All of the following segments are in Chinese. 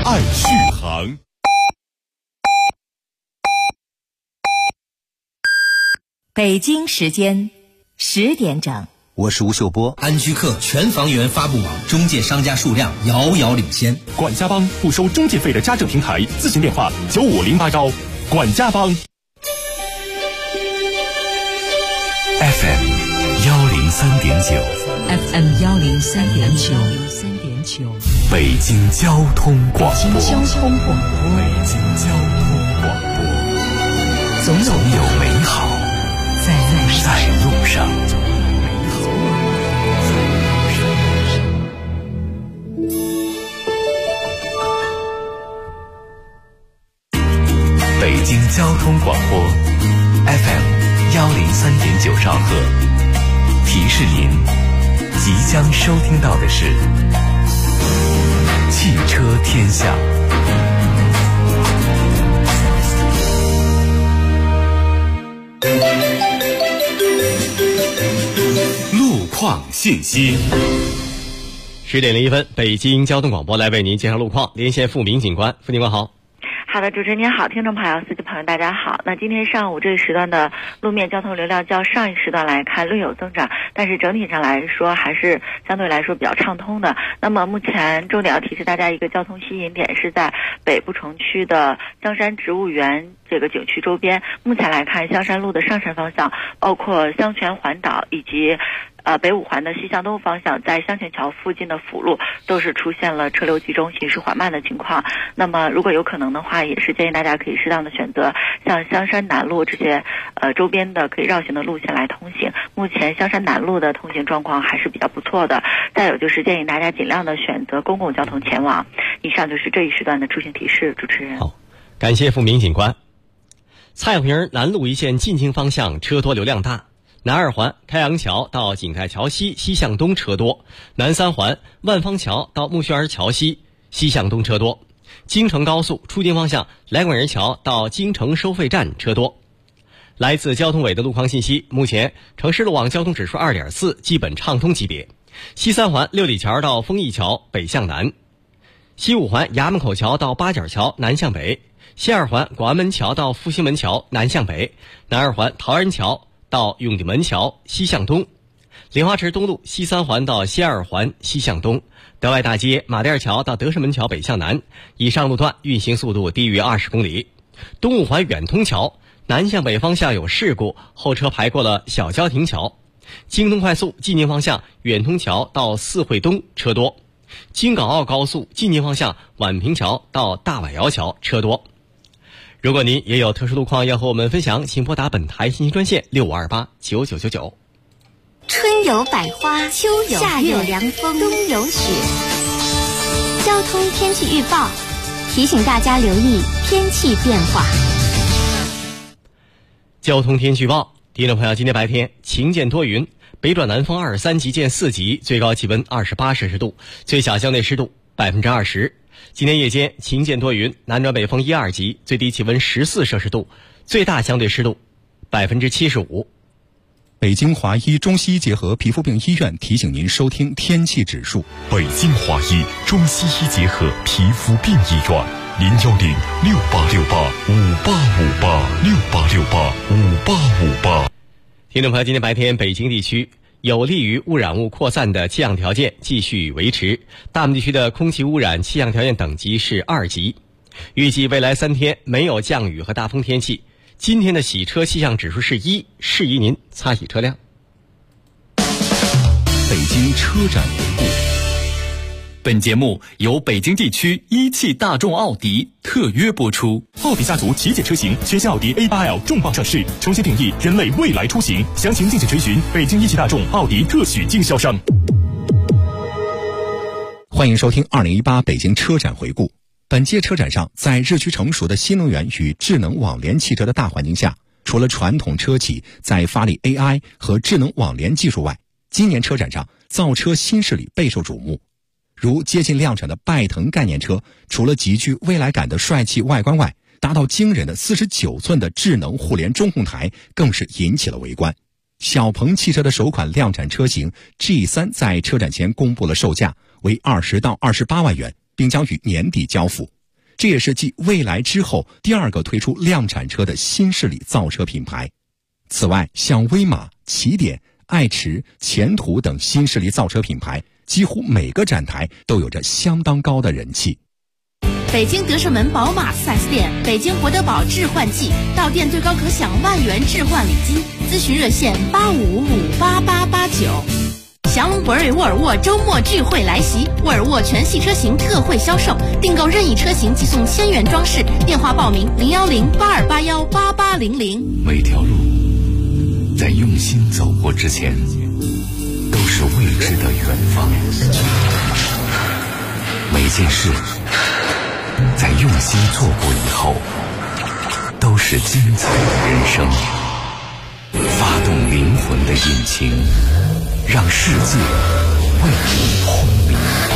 爱续航。 北京时间10点整， 我是吴秀波。 安居客全房源发布网中介商家数量遥遥领先。 管家帮不收中介费的家政平台，咨询电话9508管家帮。FM 103.9 FM 103.9， 北京交通广播。 北京交通广播，总有美好在路上。 北京交通广播 FM 103.9兆赫，提示您即将收听到的是汽车天下。路况信息。 10点01分，北京交通广播来为您介绍路况，连线付明警官。付警官好。 好的，主持人您好，听众朋友、司机朋友大家好。那今天上午这一时段的路面交通流量较上一时段来看略有增长，但是整体上来说还是相对来说比较畅通的。那么目前重点要提示大家一个交通吸引点是在北部城区的香山植物园这个景区周边。目前来看，香山路的上山方向，包括香泉环岛以及北五环的西向东方向，在香泉桥附近的辅路都是出现了车流集中、行驶缓慢的情况。那么如果有可能的话，也是建议大家可以适当的选择像香山南路这些周边的可以绕行的路线来通行。目前香山南路的通行状况还是比较不错的。再有就是建议大家尽量的选择公共交通前往。以上就是这一时段的出行提示，主持人。 好，感谢付明警官。蔡平南路一线进京方向车多流量大。南二环开阳桥到景泰桥西西向东车多，南三环万方桥到木樨园桥西西向东车多，京承高速出京方向来广人桥到京承收费站车多。来自交通委的路况信息，目前城市路网交通指数 2.4， 基本畅通级别。西三环六里桥到丰益桥北向南，西五环衙门口桥到八角桥南向北，西二环广安门桥到复兴门桥南向北，南二环陶然桥到永定门桥西向东，莲花池东路西三环到西二环西向东，德外大街马甸桥到德胜门桥北向南，以上路段运行速度低于20公里。东五环远通桥南向北方向有事故，后车排过了小交亭桥。京东快速进京方向远通桥到四惠东车多，京港澳高速进京方向宛平桥到大宛窑桥车多。如果您也有特殊路况要和我们分享，请拨打本台信息专线65289999。 春有百花，秋有夏有凉风，冬有雪。交通天气预报提醒大家留意天气变化。 交通天气预报，听众朋友，今天白天晴间多云，北转南风23级见4级，最高气温28摄氏度，最小相对湿度20%。今天夜间晴间多云，南转北风1、2级，最低气温14摄氏度，最大相对湿度75%。 北京华医中西医结合皮肤病医院提醒您收听天气指数。 北京华医中西医结合皮肤病医院，0106868586868685858。 听众朋友，今天白天北京地区有利于污染物扩散的气象条件继续维持，大部分地区的空气污染气象条件等级是2级。预计未来3天没有降雨和大风天气。今天的洗车气象指数是1，适宜您擦洗车辆。 北京车展回顾。 本节目由北京地区一汽大众奥迪特约播出。 奥迪家族旗舰车型全新奥迪 A8L 重磅上市，重新定义人类未来出行。详情敬请垂询北京一汽大众奥迪特许经销商。 欢迎收听2018北京车展回顾。本届车展上，在日趋成熟的新能源与智能网联汽车的大环境下，除了传统车企在发力 AI 和智能网联技术外，今年车展上造车新势力备受瞩目。如接近量产的拜腾概念车，除了极具未来感的帅气外观外，达到惊人的49寸的智能互联中控台更是引起了围观。小鹏汽车的首款量产车型 G3 在车展前公布了售价为20到28万元，并将于年底交付。 这也是继蔚来之后第2个推出量产车的新势力造车品牌。此外，像威马、起点、爱驰、前途等新势力造车品牌，几乎每个展台都有着相当高的人气。 北京德胜门宝马 4S 店，北京博德堡置换季，到店最高可享万元置换礼金，咨询热线85558889。祥龙博瑞沃尔沃周末聚会来袭，沃尔沃全系车型特惠销售，订购任意车型即送1000元装饰，电话报名01082818800。 每条路在用心走过之前，都是未知的远方。每件事在用心做过以后，都是精彩的人生。发动灵魂的引擎，让世界为你轰鸣。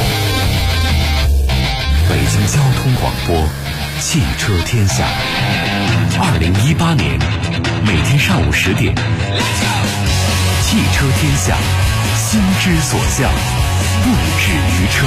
北京交通广播，汽车天下。2018年每天上午10点，汽车天下，心之所向，不止于车。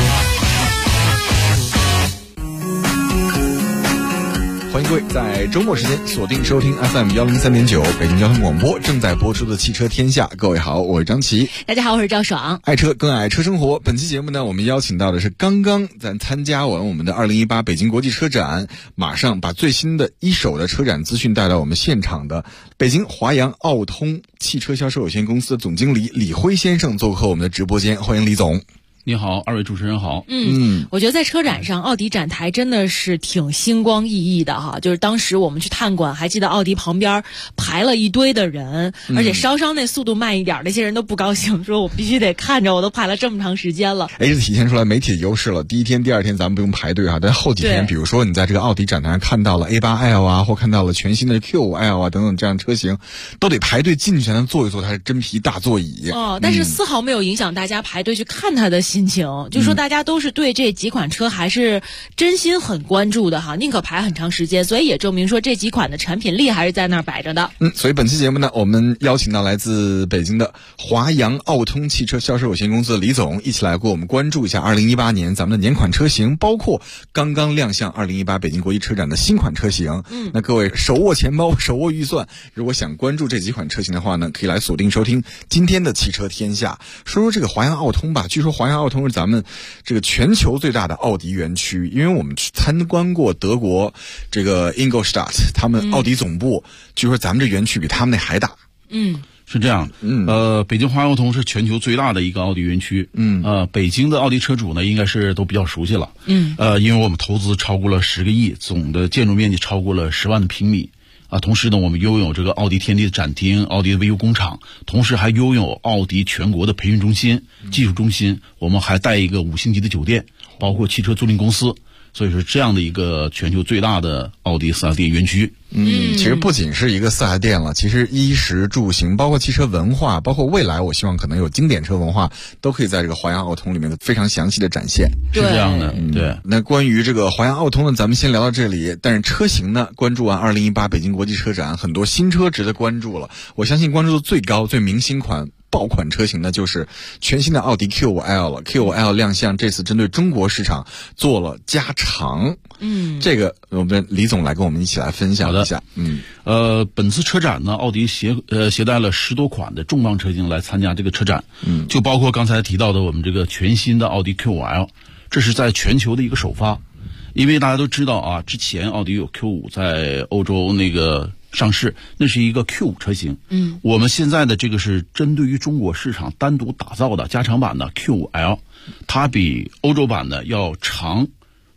欢迎各位在周末时间锁定收听 FM103.9 北京交通广播正在播出的汽车天下。各位好，我是张琪。 大家好，我是赵爽。 爱车更爱车生活。本期节目呢，我们邀请到的是刚刚咱参加完我们的2018北京国际车展，马上把最新的一手的车展资讯带到我们现场的北京华阳奥通汽车销售有限公司的总经理李辉先生做客我们的直播间，欢迎李总。 你好，二位主持人好。 我觉得在车展上，奥迪展台真的是挺星光熠熠的哈。就是当时我们去探馆，还记得奥迪旁边排了一堆的人，而且稍稍那速度慢一点，那些人都不高兴，说我必须得看着，我都排了这么长时间了。 这体现出来媒体的优势了。第一天、第2天咱们不用排队哈，但后几天，比如说你在这个奥迪展台上看到了 A8L 啊，或看到了全新的 Q5L 啊等等这样车型，都得排队进去才能坐一坐，它是真皮大座椅。 但是丝毫没有影响大家排队去看它的心情。就说大家都是对这几款车还是真心很关注的哈，宁可排很长时间，所以也证明说这几款的产品力还是在那儿摆着的。 所以本期节目呢，我们邀请到来自北京的华阳奥通汽车销售有限公司的李总，一起来给我们关注一下2018年咱们的年款车型，包括刚刚亮相2018北京国际车展的新款车型。那各位手握钱包，手握预算，如果想关注这几款车型的话呢，可以来锁定收听今天的汽车天下。说说这个华阳奥通吧，据说华阳奥通是咱们这个全球最大的奥迪园区，因为我们去参观过德国这个 Ingolstadt 他们奥迪总部，据说咱们这园区比他们那还大。 是这样。北京华阳奥通是全球最大的一个奥迪园区。北京的奥迪车主呢，应该是都比较熟悉了。因为我们投资超过了10个亿，总的建筑面积超过了10万的平米。同时呢，我们拥有这个奥迪天地的展厅、奥迪的维修工厂，同时还拥有奥迪全国的培训中心、技术中心，我们还带一个5星级的酒店，包括汽车租赁公司。所以说这样的一个全球最大的奥迪4S店园区。 其实不仅是一个4S店了，其实衣食住行，包括汽车文化，包括未来我希望可能有经典车文化，都可以在这个华阳奥通里面非常详细的展现。 是这样的。对。 那关于这个华阳奥通呢，咱们先聊到这里。但是车型呢，关注完2018北京国际车展，很多新车值得关注了。我相信关注度最高、最明星款爆款车型呢，就是全新的奥迪 Q5L 了。Q5L 亮相，这次针对中国市场做了加长。这个我们李总来跟我们一起来分享一下。 本次车展呢，奥迪携带了10多款的重磅车型来参加这个车展。就包括刚才提到的我们这个全新的奥迪 Q5L， 这是在全球的一个首发。因为大家都知道啊，之前奥迪有 Q5 在欧洲那个上市，那是一个 Q5 车型。我们现在的这个是针对于中国市场单独打造的加长版的 Q5L， 它比欧洲版的要长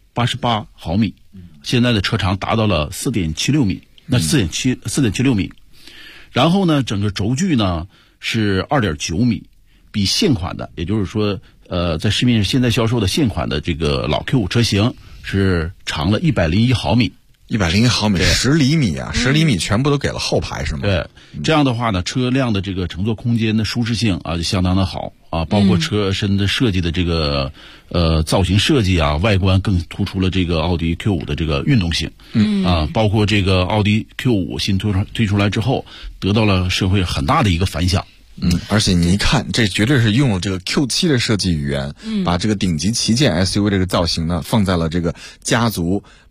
88毫米，现在的车长达到了4.76米，那4.76米。然后呢，整个轴距呢是2.9米，比现款的，也就是说在市面上现在销售的现款的这个老 Q5 车型是长了101毫米。 101毫米，10厘米啊，10厘米全部都给了后排是吗？ 对，这样的话呢，车辆的这个乘坐空间的舒适性啊就相当的好啊，包括车身的设计的这个造型设计啊，外观更突出了这个奥迪 Q5 的这个运动性。包括这个奥迪 Q5 新推出来之后，得到了社会很大的一个反响。 而且你一看，这绝对是用了这个 Q7 的设计语言，把这个顶级旗舰 SUV 这个造型呢放在了这个家族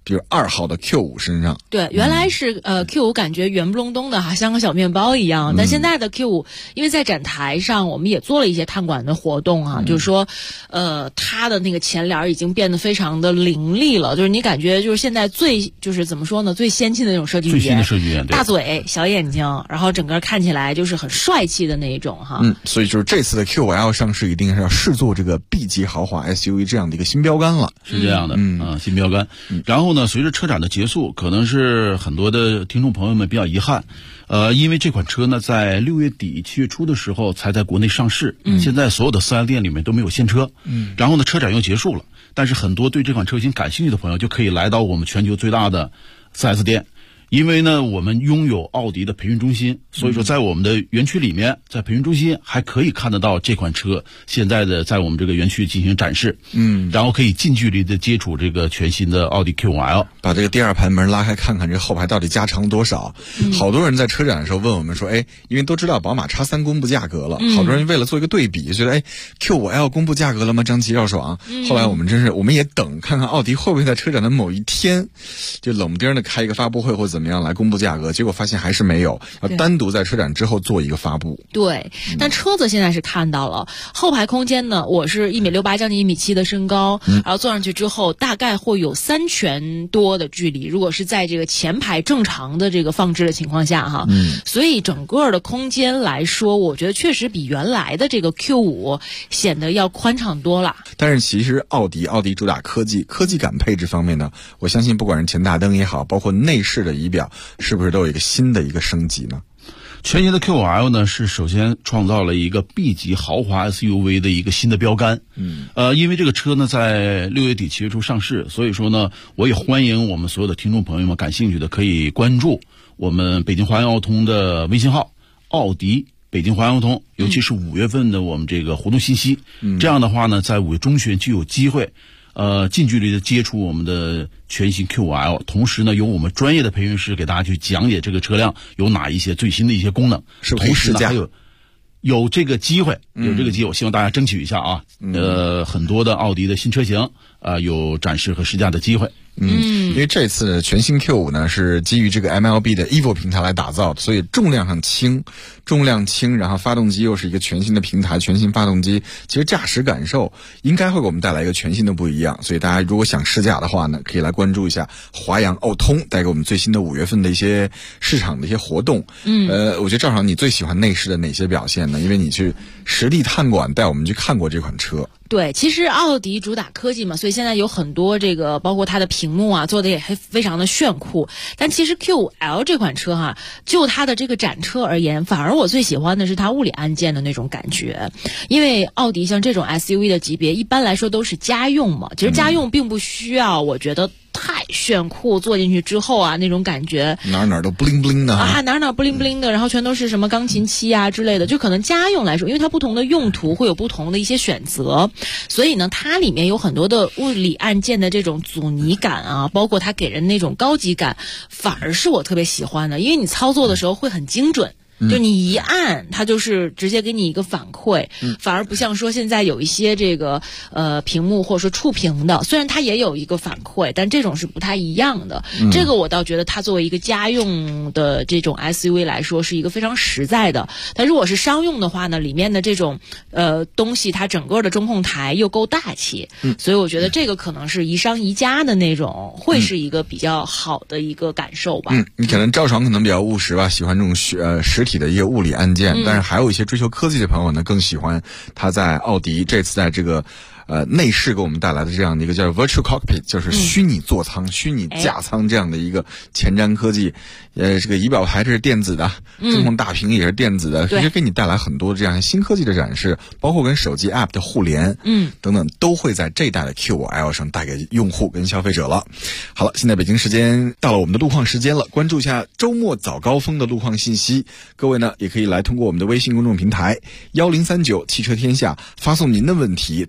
比如2号的 Q5 身上。 对，原来是Q5 感觉圆不隆咚的哈，像个小面包一样。但现在的 Q5，因为在展台上我们也做了一些探馆的活动啊，就是说，它的那个前脸已经变得非常的凌厉了，就是你感觉就是现在就是怎么说呢，最先进的那种设计语言， 最新的设计语言， 大嘴、小眼睛，然后整个看起来就是很帅气的那一种哈。 所以就是这次的 Q5L 上市，一定是要视作这个 B 级豪华 SUV 这样的一个新标杆了。 是这样的，新标杆。然后呢，随着车展的结束，可能是很多的听众朋友们比较遗憾，因为这款车呢，在6月底7月初的时候才在国内上市，现在所有的4S店里面都没有现车，然后呢，车展又结束了，但是很多对这款车型感兴趣的朋友就可以来到我们全球最大的 4S 店。因为呢，我们拥有奥迪的培训中心，所以说在我们的园区里面，在培训中心还可以看得到这款车现在的在我们这个园区进行展示，然后可以近距离的接触这个全新的奥迪 Q5L。 把这个第二排门拉开，看看这个后排到底加长了多少。好多人在车展的时候问我们说，因为都知道宝马 X3 公布价格了，好多人为了做一个对比，觉得Q5L 公布价格了吗？张琪绕爽。后来我们也等看看奥迪会不会在车展的某一天就冷不丁的开一个发布会或怎么样来公布价格，结果发现还是没有，要单独在车展之后做一个发布。 对，但车子现在是看到了，后排空间呢，我是1.68米，将近1.7米的身高，然后坐上去之后大概会有3拳多的距离，如果是在这个前排正常的这个放置的情况下哈，所以整个的空间来说，我觉得确实比原来的这个 Q5 显得要宽敞多了。 但是其实奥迪主打科技感配置方面呢，我相信不管是前大灯也好，包括内饰的仪表，是不是都有一个新的一个升级呢？ 全新的 Q5L 呢，是首先创造了一个 B 级豪华 SUV 的一个新的标杆。因为这个车呢在6月底7月初上市，所以说呢，我也欢迎我们所有的听众朋友们感兴趣的可以关注我们北京华阳奥通的微信号，奥迪北京华阳奥通，尤其是5月份的我们这个活动信息。这样的话呢，在5月中旬就有机会近距离的接触我们的全新 Q5L， 同时呢，由我们专业的培训师给大家去讲解这个车辆有哪一些最新的一些功能，同时呢还有这个机会，我希望大家争取一下啊。很多的奥迪的新车型有展示和试驾的机会。 因为这次全新 Q5 呢是基于这个 MLB 的 EVO 平台来打造的，所以重量轻，然后发动机又是一个全新的平台，全新发动机，其实驾驶感受应该会给我们带来一个全新的不一样。所以大家如果想试驾的话呢，可以来关注一下华阳奥通带给我们最新的5月份的一些市场的一些活动。我觉得赵爽，你最喜欢内饰的哪些表现呢？因为你去实地探馆带我们去看过这款车。 对，其实奥迪主打科技嘛，所以现在有很多这个包括它的屏幕啊做的也非常的炫酷。但其实 Q5L 这款车哈，就它的这个展车而言，反而我最喜欢的是它物理按键的那种感觉。因为奥迪像这种 SUV 的级别一般来说都是家用嘛，其实家用并不需要我觉得太炫酷，坐进去之后啊那种感觉哪都 bling bling 的哪 bling bling 的，然后全都是什么钢琴漆啊之类的，就可能家用来说，因为它不同的用途会有不同的一些选择，所以呢它里面有很多的物理按键的这种阻尼感啊，包括它给人那种高级感，反而是我特别喜欢的，因为你操作的时候会很精准。就你一按它就是直接给你一个反馈，反而不像说现在有一些这个屏幕或者说触屏的，虽然它也有一个反馈，但这种是不太一样的。这个我倒觉得它作为一个家用的这种 SUV 来说是一个非常实在的，但如果是商用的话呢，里面的这种东西它整个的中控台又够大气，所以我觉得这个可能是宜商宜家的那种，会是一个比较好的一个感受吧。 你可能赵爽可能比较务实吧，喜欢这种实体的一个物理按键，但是还有一些追求科技的朋友呢，更喜欢它在奥迪这次在这个内饰给我们带来的这样的一个叫 Virtual Cockpit， 就是虚拟座舱、虚拟驾舱这样的一个前瞻科技。这个仪表盘是电子的，中控大屏也是电子的，其实给你带来很多这样新科技的展示，包括跟手机 App 的互联，等等，都会在这代的 Q5L 上带给用户跟消费者了。好了，现在北京时间到了我们的路况时间了，关注一下周末早高峰的路况信息。各位呢，也可以来通过我们的微信公众平台1039汽车天下发送您的问题，对奥迪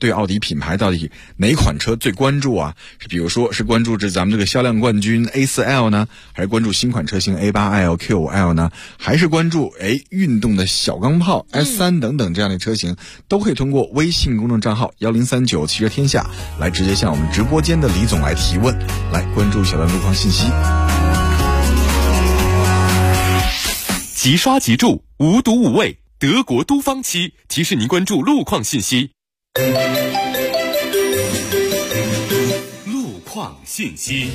品牌到底哪款车最关注啊？比如说是关注咱们这个销量冠军 A4L 呢，还是关注新款车型 A8L、Q5L 呢？还是关注运动的小钢炮 S3 等等这样的车型，都可以通过微信公众账号1039汽车天下来直接向我们直播间的李总来提问，来关注小段路况信息。 即刷即住，无毒无味，德国都方漆提示您关注路况信息。路况信息。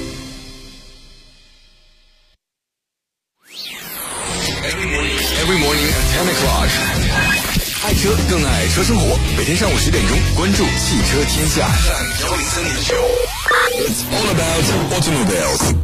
Every morning at 10 o'clock， 爱车更爱车生活。每天上午10点钟，关注汽车天下。It's all about automobiles。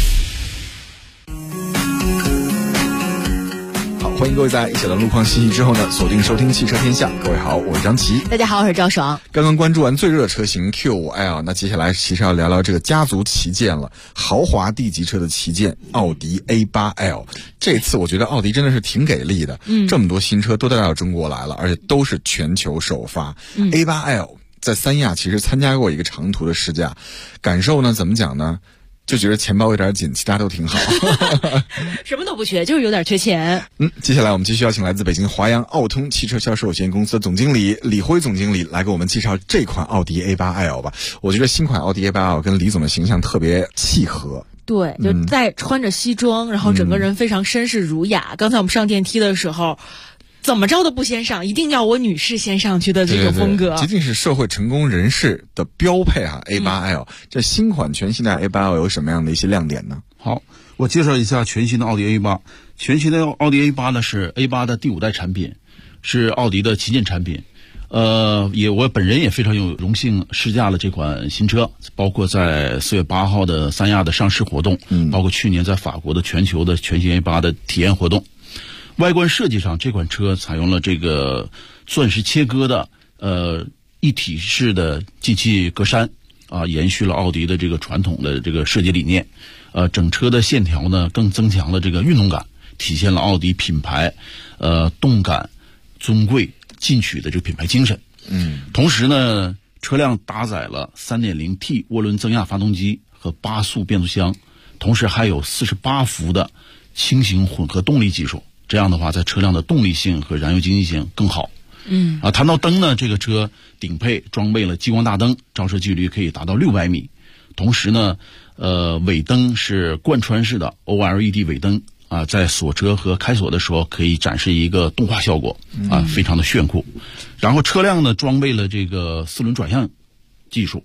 欢迎各位在一小段路况信息之后呢，锁定收听汽车天下。各位好，我是张琪。 大家好，我是赵爽。 刚刚关注完最热车型 Q5L， 那接下来其实要聊聊这个家族旗舰了，豪华 D 级车的旗舰奥迪 A8L。这次我觉得奥迪真的是挺给力的，这么多新车都带到中国来了，而且都是全球首发。A8L 在三亚其实参加过一个长途的试驾，感受呢怎么讲呢？就觉得钱包有点紧，其他都挺好。 什么都不缺，就是有点缺钱。 接下来我们继续邀请来自北京华阳奥通汽车销售有限公司的总经理李辉总经理来给我们介绍这款奥迪 A8L 吧。我觉得新款奥迪 A8L 跟李总的形象特别契合。 对，就在穿着西装，然后整个人非常绅士儒雅。刚才我们上电梯的时候，怎么着都不先上，一定要我女士先上去的这种风格， 极尽是社会成功人士的标配啊。A8L 这新款全新的 A8L 有什么样的一些亮点呢？ 好，我介绍一下全新的奥迪 A8。全新的奥迪 A8 呢是 A8 的第5代产品，是奥迪的旗舰产品。我本人也非常有荣幸试驾了这款新车，包括在4月8号的三亚的上市活动，包括去年在法国的全球的全新 A8 的体验活动。外观设计上，这款车采用了这个钻石切割的一体式的进气格栅啊，延续了奥迪的这个传统的这个设计理念。整车的线条呢更增强了这个运动感，体现了奥迪品牌动感、尊贵、进取的这个品牌精神。同时呢，车辆搭载了 3.0T 涡轮增压发动机和8速变速箱，同时还有48伏的轻型混合动力技术。这样的话，在车辆的动力性和燃油经济性更好。谈到灯呢，这个车顶配装备了激光大灯，照射距离可以达到600米。同时呢，尾灯是贯穿式的 OLED 尾灯啊，在锁车和开锁的时候可以展示一个动画效果啊，非常的炫酷。然后车辆呢装备了这个4轮转向技术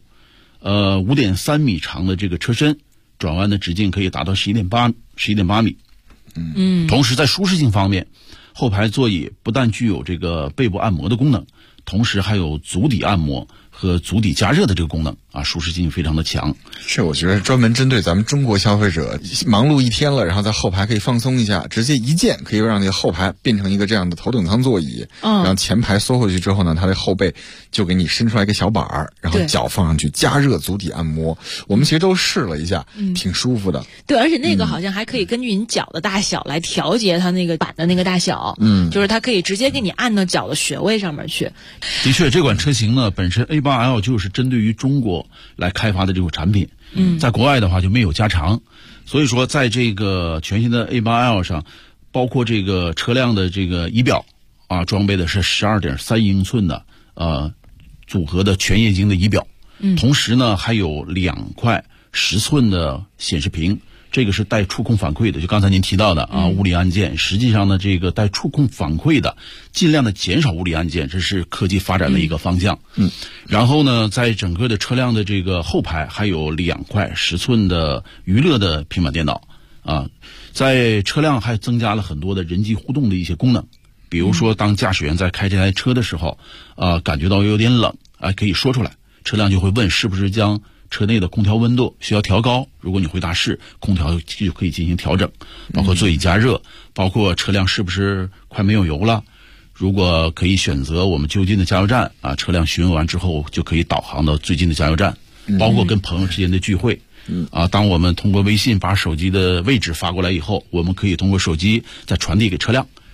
，5.3米长的这个车身，转弯的直径可以达到11.8米。同时在舒适性方面，后排座椅不但具有这个背部按摩的功能，同时还有足底按摩和足底加热的这个功能啊，舒适性非常的强。 是，我觉得专门针对咱们中国消费者，忙碌一天了，然后在后排可以放松一下，直接一键可以让那个后排变成一个这样的头等舱座椅，然后前排缩回去之后呢，它的后背就给你伸出来一个小板儿，然后脚放上去加热足底按摩。我们其实都试了一下，挺舒服的。 对，而且那个好像还可以根据你脚的大小来调节它那个板的那个大小，就是它可以直接给你按到脚的穴位上面去。 的确，这款车型呢本身 A8L 就是针对于中国来开发的这种产品，在国外的话就没有加长，所以说在这个全新的 A8L 上，包括这个车辆的这个仪表啊，装备的是12.3英寸的组合的全液晶的仪表，同时呢还有2块10寸的显示屏。这个是带触控反馈的，就刚才您提到的啊，物理按键。实际上呢，这个带触控反馈的，尽量的减少物理按键，这是科技发展的一个方向。然后呢，在整个的车辆的这个后排还有2块10寸的娱乐的平板电脑啊，在车辆还增加了很多的人机互动的一些功能，比如说当驾驶员在开这台车的时候，感觉到有点冷啊，可以说出来，车辆就会问是不是将车内的空调温度需要调高，如果你回答是，空调就可以进行调整，包括座椅加热，包括车辆是不是快没有油了，如果可以选择我们就近的加油站啊，车辆询问完之后就可以导航到最近的加油站，包括跟朋友之间的聚会。当我们通过微信把手机的位置发过来以后，我们可以通过手机再传递给车辆，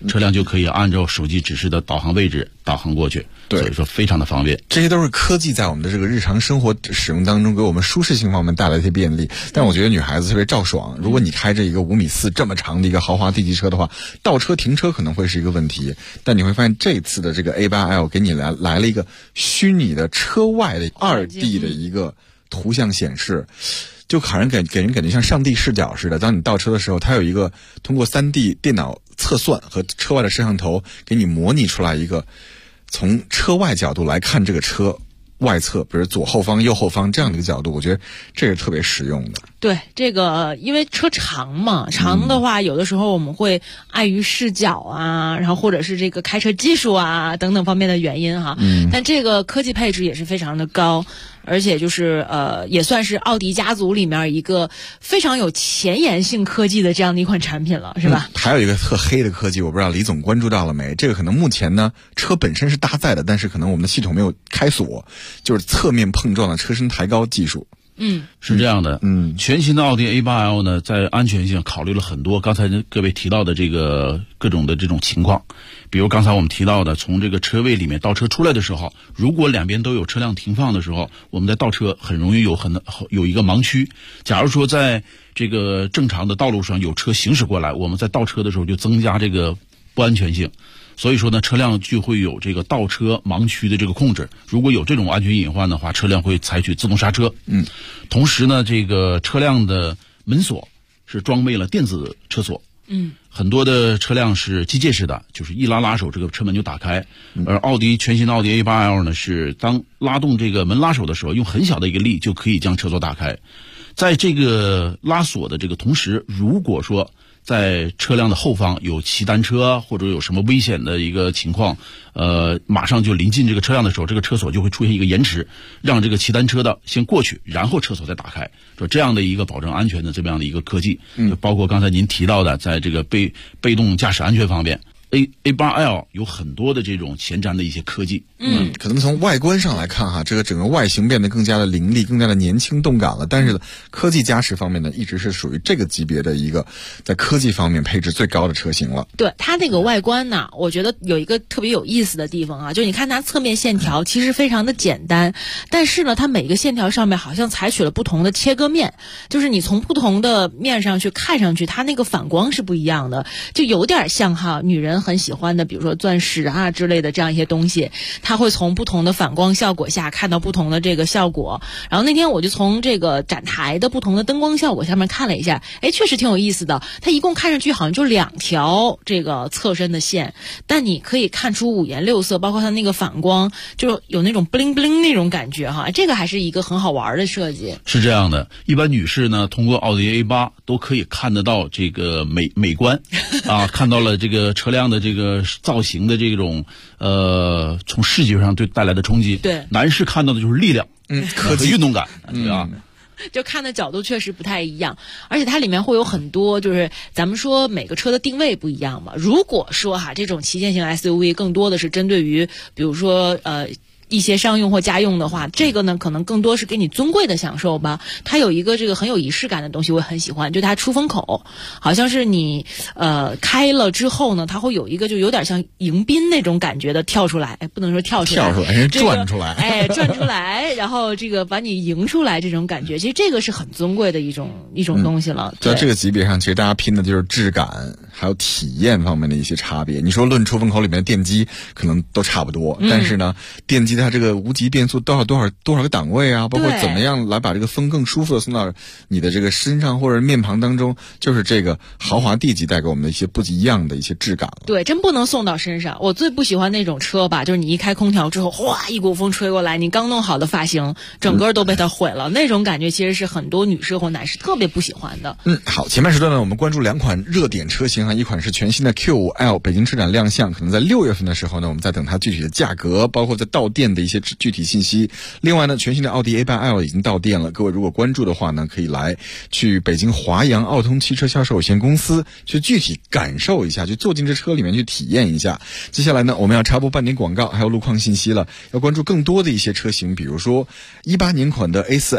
车辆就可以按照手机指示的导航位置导航过去，所以说非常的方便。 这些都是科技在我们的这个日常生活使用当中给我们舒适性方面带来一些便利。但我觉得女孩子特别赵爽，如果你开着一个5.4米这么长的一个豪华 D 级车的话，倒车停车可能会是一个问题。但你会发现这次的这个 A8L 给你来了一个虚拟的车外的2D 的一个图像显示，就好像给人感觉像上帝视角似的。当你倒车的时候，它有一个通过 3D 电脑测算和车外的摄像头给你模拟出来一个从车外角度来看这个车外侧，比如左后方、右后方这样的一个角度，我觉得这是特别实用的。 对，这个因为车长嘛，长的话有的时候我们会碍于视角啊，然后或者是这个开车技术啊等等方面的原因哈。但这个科技配置也是非常的高。而且就是也算是奥迪家族里面一个非常有前沿性科技的这样的一款产品了，是吧？ 还有一个特黑的科技，我不知道李总关注到了没？这个可能目前呢车本身是搭载的，但是可能我们的系统没有开锁，就是侧面碰撞的车身抬高技术。 是这样的。全新的奥迪 A8L 呢，在安全性考虑了很多刚才各位提到的这个各种的这种情况，比如刚才我们提到的，从这个车位里面倒车出来的时候，如果两边都有车辆停放的时候，我们在倒车很容易有一个盲区。假如说在这个正常的道路上有车行驶过来，我们在倒车的时候就增加这个不安全性。所以说呢，车辆就会有这个倒车盲区的这个控制。如果有这种安全隐患的话，车辆会采取自动刹车。同时呢，这个车辆的门锁是装备了电子车锁。很多的车辆是机械式的，就是一拉手，这个车门就打开。而全新的奥迪 A8L 呢，是当拉动这个门拉手的时候，用很小的一个力就可以将车锁打开。在这个拉锁的这个同时，如果说在车辆的后方有骑单车或者有什么危险的一个情况，马上就临近这个车辆的时候，这个车锁就会出现一个延迟，让这个骑单车的先过去，然后车锁再打开。说这样的一个保证安全的这么样的一个科技，就包括刚才您提到的，在这个被动驾驶安全方面。A8L 有很多的这种前瞻的一些科技。 可能从外观上来看哈，这个整个外形变得更加的凌厉，更加的年轻动感了。但是科技加持方面呢，一直是属于这个级别的一个在科技方面配置最高的车型了。 对，它那个外观呢，我觉得有一个特别有意思的地方啊，就是你看它侧面线条其实非常的简单，但是呢，它每个线条上面好像采取了不同的切割面，就是你从不同的面上去看上去，它那个反光是不一样的，就有点像哈女人很喜欢的，比如说钻石啊之类的这样一些东西，它会从不同的反光效果下看到不同的这个效果。然后那天我就从这个展台的不同的灯光效果下面看了一下，确实挺有意思的。它一共看上去好像就2条这个侧身的线，但你可以看出五颜六色，包括它那个反光，就有那种 bling bling 那种感觉哈。这个还是一个很好玩的设计。 是这样的，一般女士呢，通过奥迪 A8 都可以看得到这个美观啊，看到了这个车辆的这个造型的这种从视觉上对带来的冲击。 对， 男士看到的就是力量，科技运动感，对吧？ 就看的角度确实不太一样，而且它里面会有很多，就是咱们说每个车的定位不一样嘛。如果说哈这种旗舰型 SUV 更多的是针对于，比如说一些商用或家用的话，这个呢可能更多是给你尊贵的享受吧。它有一个这个很有仪式感的东西，我很喜欢，就它出风口，好像是你开了之后呢，它会有一个就有点像迎宾那种感觉的跳出来，不能说跳出来， 转出来， 转出来，然后这个把你迎出来这种感觉，其实这个是很尊贵的一种东西了。 在这个级别上，其实大家拼的就是质感还有体验方面的一些差别。你说论出风口里面的电机可能都差不多，但是呢，电机它这个无级变速多少个档位啊，包括怎么样来把这个风更舒服的送到你的这个身上或者面庞当中，就是这个豪华 D 级带给我们的一些不一样的一些质感了。 对，真不能送到身上。我最不喜欢那种车吧，就是你一开空调之后，哗，一股风吹过来，你刚弄好的发型整个都被它毁了，那种感觉其实是很多女士或男士特别不喜欢的。 好，前半时段呢，我们关注2款热点车型啊，一款是全新的 Q5L 北京车展亮相，可能在6月份的时候呢，我们再等它具体的价格，包括在到店的一些具体信息。另外呢，全新的奥迪 A8L 已经到店了，各位如果关注的话呢，可以来去北京华阳奥通汽车销售有限公司去具体感受一下，去坐进这车里面去体验一下。接下来呢，我们要插播半点广告还有路况信息了，要关注更多的一些车型，比如说18年款的 A4L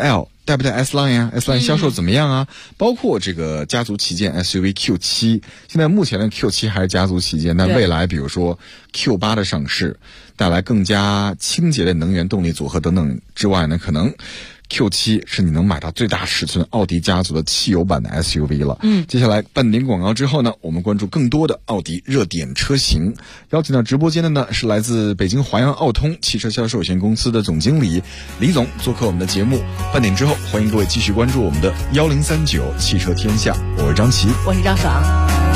带不带 S Line 呀？S Line 销售怎么样啊？包括这个家族旗舰 SUV Q7，现在目前的 Q7 还是家族旗舰，但未来比如说 Q8 的上市，带来更加清洁的能源动力组合等等之外呢，可能Q7 是你能买到最大尺寸奥迪家族的汽油版的 SUV 了。接下来半点广告之后呢，我们关注更多的奥迪热点车型。邀请到直播间的呢是来自北京华阳奥通汽车销售有限公司的总经理李总做客我们的节目。半点之后，欢迎各位继续关注我们的1039汽车天下，我是张琪， 我是张爽。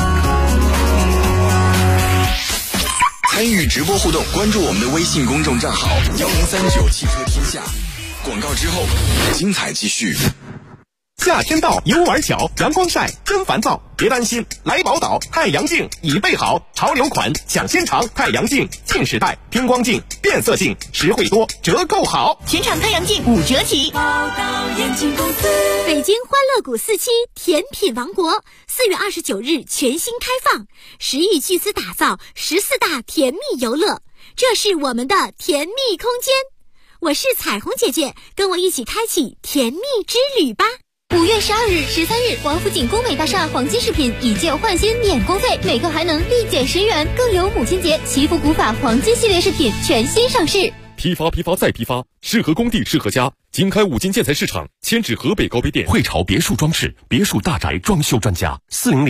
参与直播互动，关注我们的微信公众账号1039汽车天下。广告之后，精彩继续。 夏天到，游玩巧，阳光晒真烦躁，别担心，来宝岛太阳镜已备好，潮流款抢先尝，太阳镜近视带、偏光镜、变色镜，实惠多，折扣好， 全场太阳镜5折起。宝岛眼镜公司，北京欢乐谷4期甜品王国，4月29日全新开放，10亿巨资打造14大甜蜜游乐，这是我们的甜蜜空间。我是彩虹姐姐，跟我一起开启甜蜜之旅吧。5月12日、13日，王府井工美大厦黄金饰品以旧换新免工费，每个还能立减10元，更有母亲节祈福古法黄金系列饰品全新上市。 批发再批发，适合工地适合家。经开五金建材市场，迁至河北高碑店。汇潮别墅装饰，别墅大宅装修专家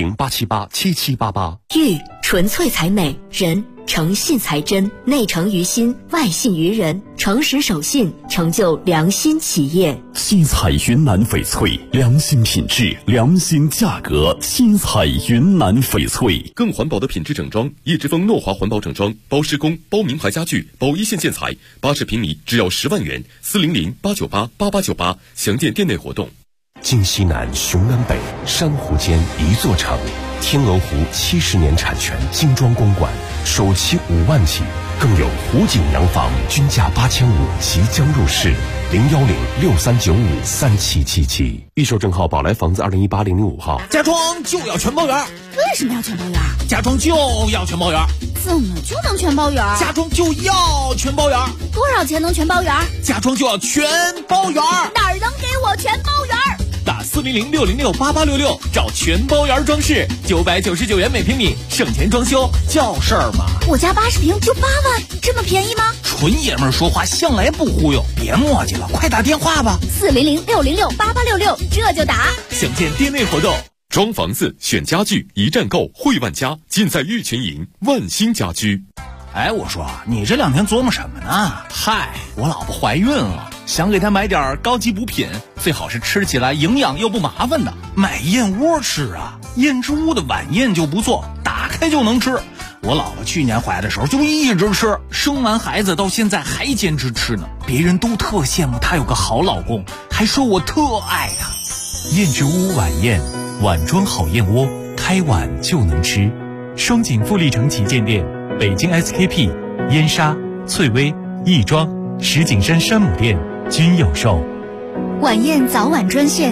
，400-878-7788。 玉纯粹才美，人诚信才真，内诚于心，外信于人，诚实守信，成就良心企业。 新彩云南翡翠，良心品质，良心价格。新彩云南翡翠， 更环保的品质整装，叶之峰诺华环保整装，包施工，包名牌家具，包一线建材，80平米只要10万元，400-898-8898，详见店内活动。 京西南，雄南北，珊瑚间一座城。天鹅湖70年产权精装公馆，首期5万起，更有湖景洋房均价8500即将入市。010-6395-3777，预售证号宝来房子2018-005号。 家装就要全包圆。 为什么要全包圆？ 家装就要全包圆。 怎么就能全包圆？ 家装就要全包圆。 多少钱能全包圆？ 家装就要全包圆。 哪儿能给我全包圆？ 打400-606-8866，找全包圆装饰，999元每平米，省钱装修叫事儿嘛。 我家80平就8万，这么便宜吗？ 纯爷们儿说话向来不忽悠，别磨叽了，快打电话吧。 400-606-8866，这就打。 详见店内活动。 装房子选家具，一站购汇万家，尽在玉泉营万兴家居。 哎，我说你这2天琢磨什么呢？嗨，我老婆怀孕了，想给她买点高级补品，最好是吃起来营养又不麻烦的。买燕窝吃啊，燕之屋的晚宴就不错，打开就能吃。我老婆去年怀的时候就一直吃，生完孩子到现在还坚持吃呢。别人都特羡慕她有个好老公，还说我特爱她。 燕之屋晚宴，碗装好燕窝，开碗就能吃。双井富力城旗舰店，北京 SKP、燕莎、翠微、亦庄、石景山山姆店均有售。 晚宴早晚专线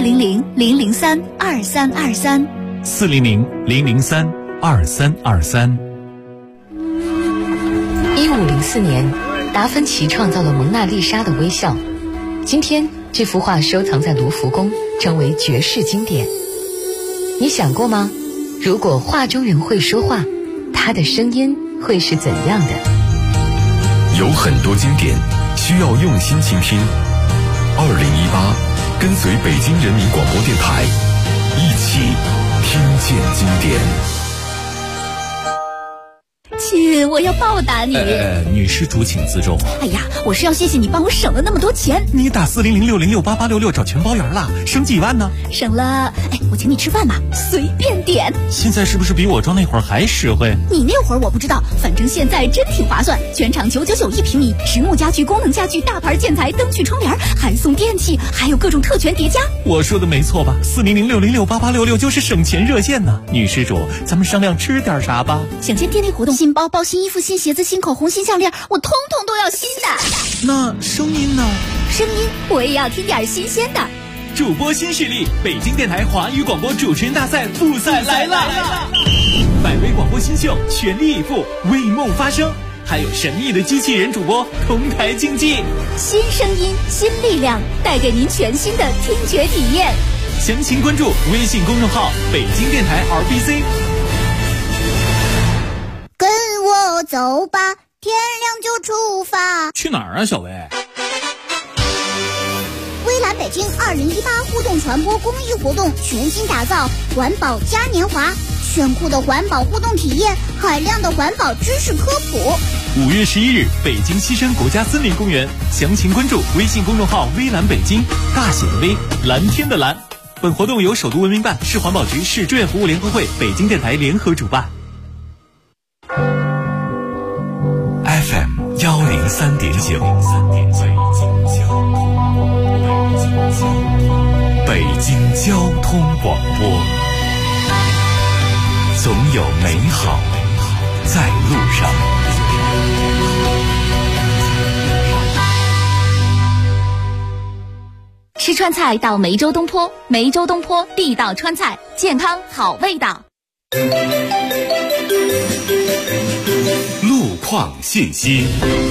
400-003-2323。 400-003-2323。 1504年，达芬奇创造了蒙娜丽莎的微笑。今天，这幅画收藏在卢浮宫，成为绝世经典。你想过吗？如果画中人会说话，他的声音会是怎样的？ 有很多经典需要用心倾听。2018，跟随北京人民广播电台，一起听见经典。 亲，我要报答你。 女施主请自重。 哎呀，我是要谢谢你帮我省了那么多钱。 你打400-606-8866找全包圆了，省几万呢？ 省了，我请你吃饭嘛，随便点。 现在是不是比我装那会儿还实惠？ 你那会儿我不知道，反正现在真挺划算，全场999一平米，实木家具、功能家具、大牌建材、灯具、窗帘，还送电器，还有各种特权叠加。 我说的没错吧？400-606-8866就是省钱热线呢。女施主，咱们商量吃点啥吧？ 想见店内活动，新包包、新衣服、新鞋子、新口红、新项链，我通通都要新的。 那声音呢？ 声音我也要听点新鲜的。 主播新势力，北京电台华语广播主持人大赛复赛来了！百位广播新秀全力以赴，为梦发声。 还有神秘的机器人主播同台竞技。 新声音，新力量，带给您全新的听觉体验。 详情关注微信公众号北京电台 RBC。 跟我走吧，天亮就出发。 去哪儿啊，小薇？ 微蓝北京2018互动传播公益活动全新打造环保嘉年华，炫酷的环保互动体验，海量的环保知识科普。 5月11日，北京西山国家森林公园，详情关注微信公众号微蓝北京，大写的微，蓝天的蓝。本活动由首都文明办、市环保局、市志愿服务联合会、北京电台联合主办。 FM 103.9，北京交通广播，总有美好在路上。 吃川菜到梅州东坡，梅州东坡地道川菜，健康好味道。 路况信息。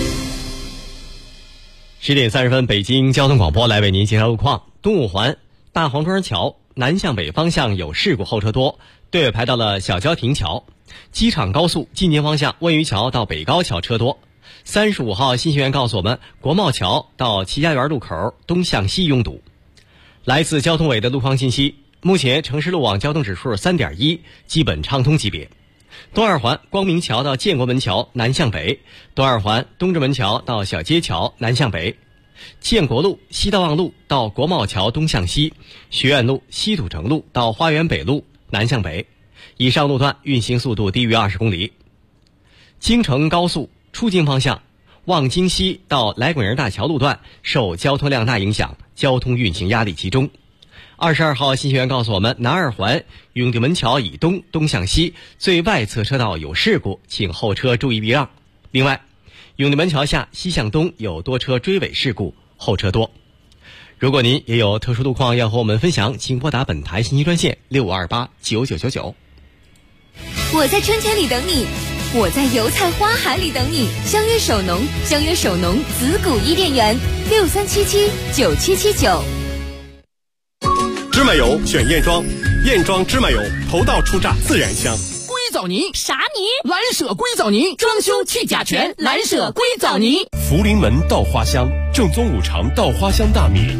10点30分，北京交通广播来为您介绍路况。东五环大黄庄桥南向北方向有事故，后车多，队尾排到了小郊亭桥。机场高速进京方向万余桥到北高桥车多。35号信息员告诉我们，国贸桥到齐家园路口东向西拥堵。来自交通委的路况信息，目前城市路网交通指数 3.1， 基本畅通级别。东二环光明桥到建国门桥南向北，东二环东直门桥到小街桥南向北，建国路西道望路到国贸桥东向西，学院路西土城路到花园北路南向北。以上路段运行速度低于20公里。京承高速出京方向望京西到来滚营大桥路段受交通量大影响，交通运行压力集中。22号信息员告诉我们，南二环永定门桥以东东向西最外侧车道有事故，请后车注意避让。另外，永定门桥下西向东有多车追尾事故，后车多。如果您也有特殊路况要和我们分享，请拨打本台信息专线65289999。 我在春天里等你，我在油菜花海里等你。相约首农，相约首农子谷伊甸园，63779779。 芝麻油选燕庄，燕庄芝麻油头道出榨，自然香。 硅藻泥啥泥？ 蓝舍硅藻泥，装修去甲醛，蓝舍硅藻泥。 福临门稻花香，正宗五常稻花香大米。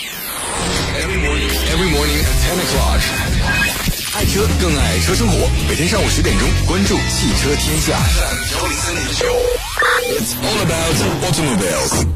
Every morning at 10 o'clock， 爱车更爱车生活。每天上午10点钟，关注汽车天下。It's all about automobiles。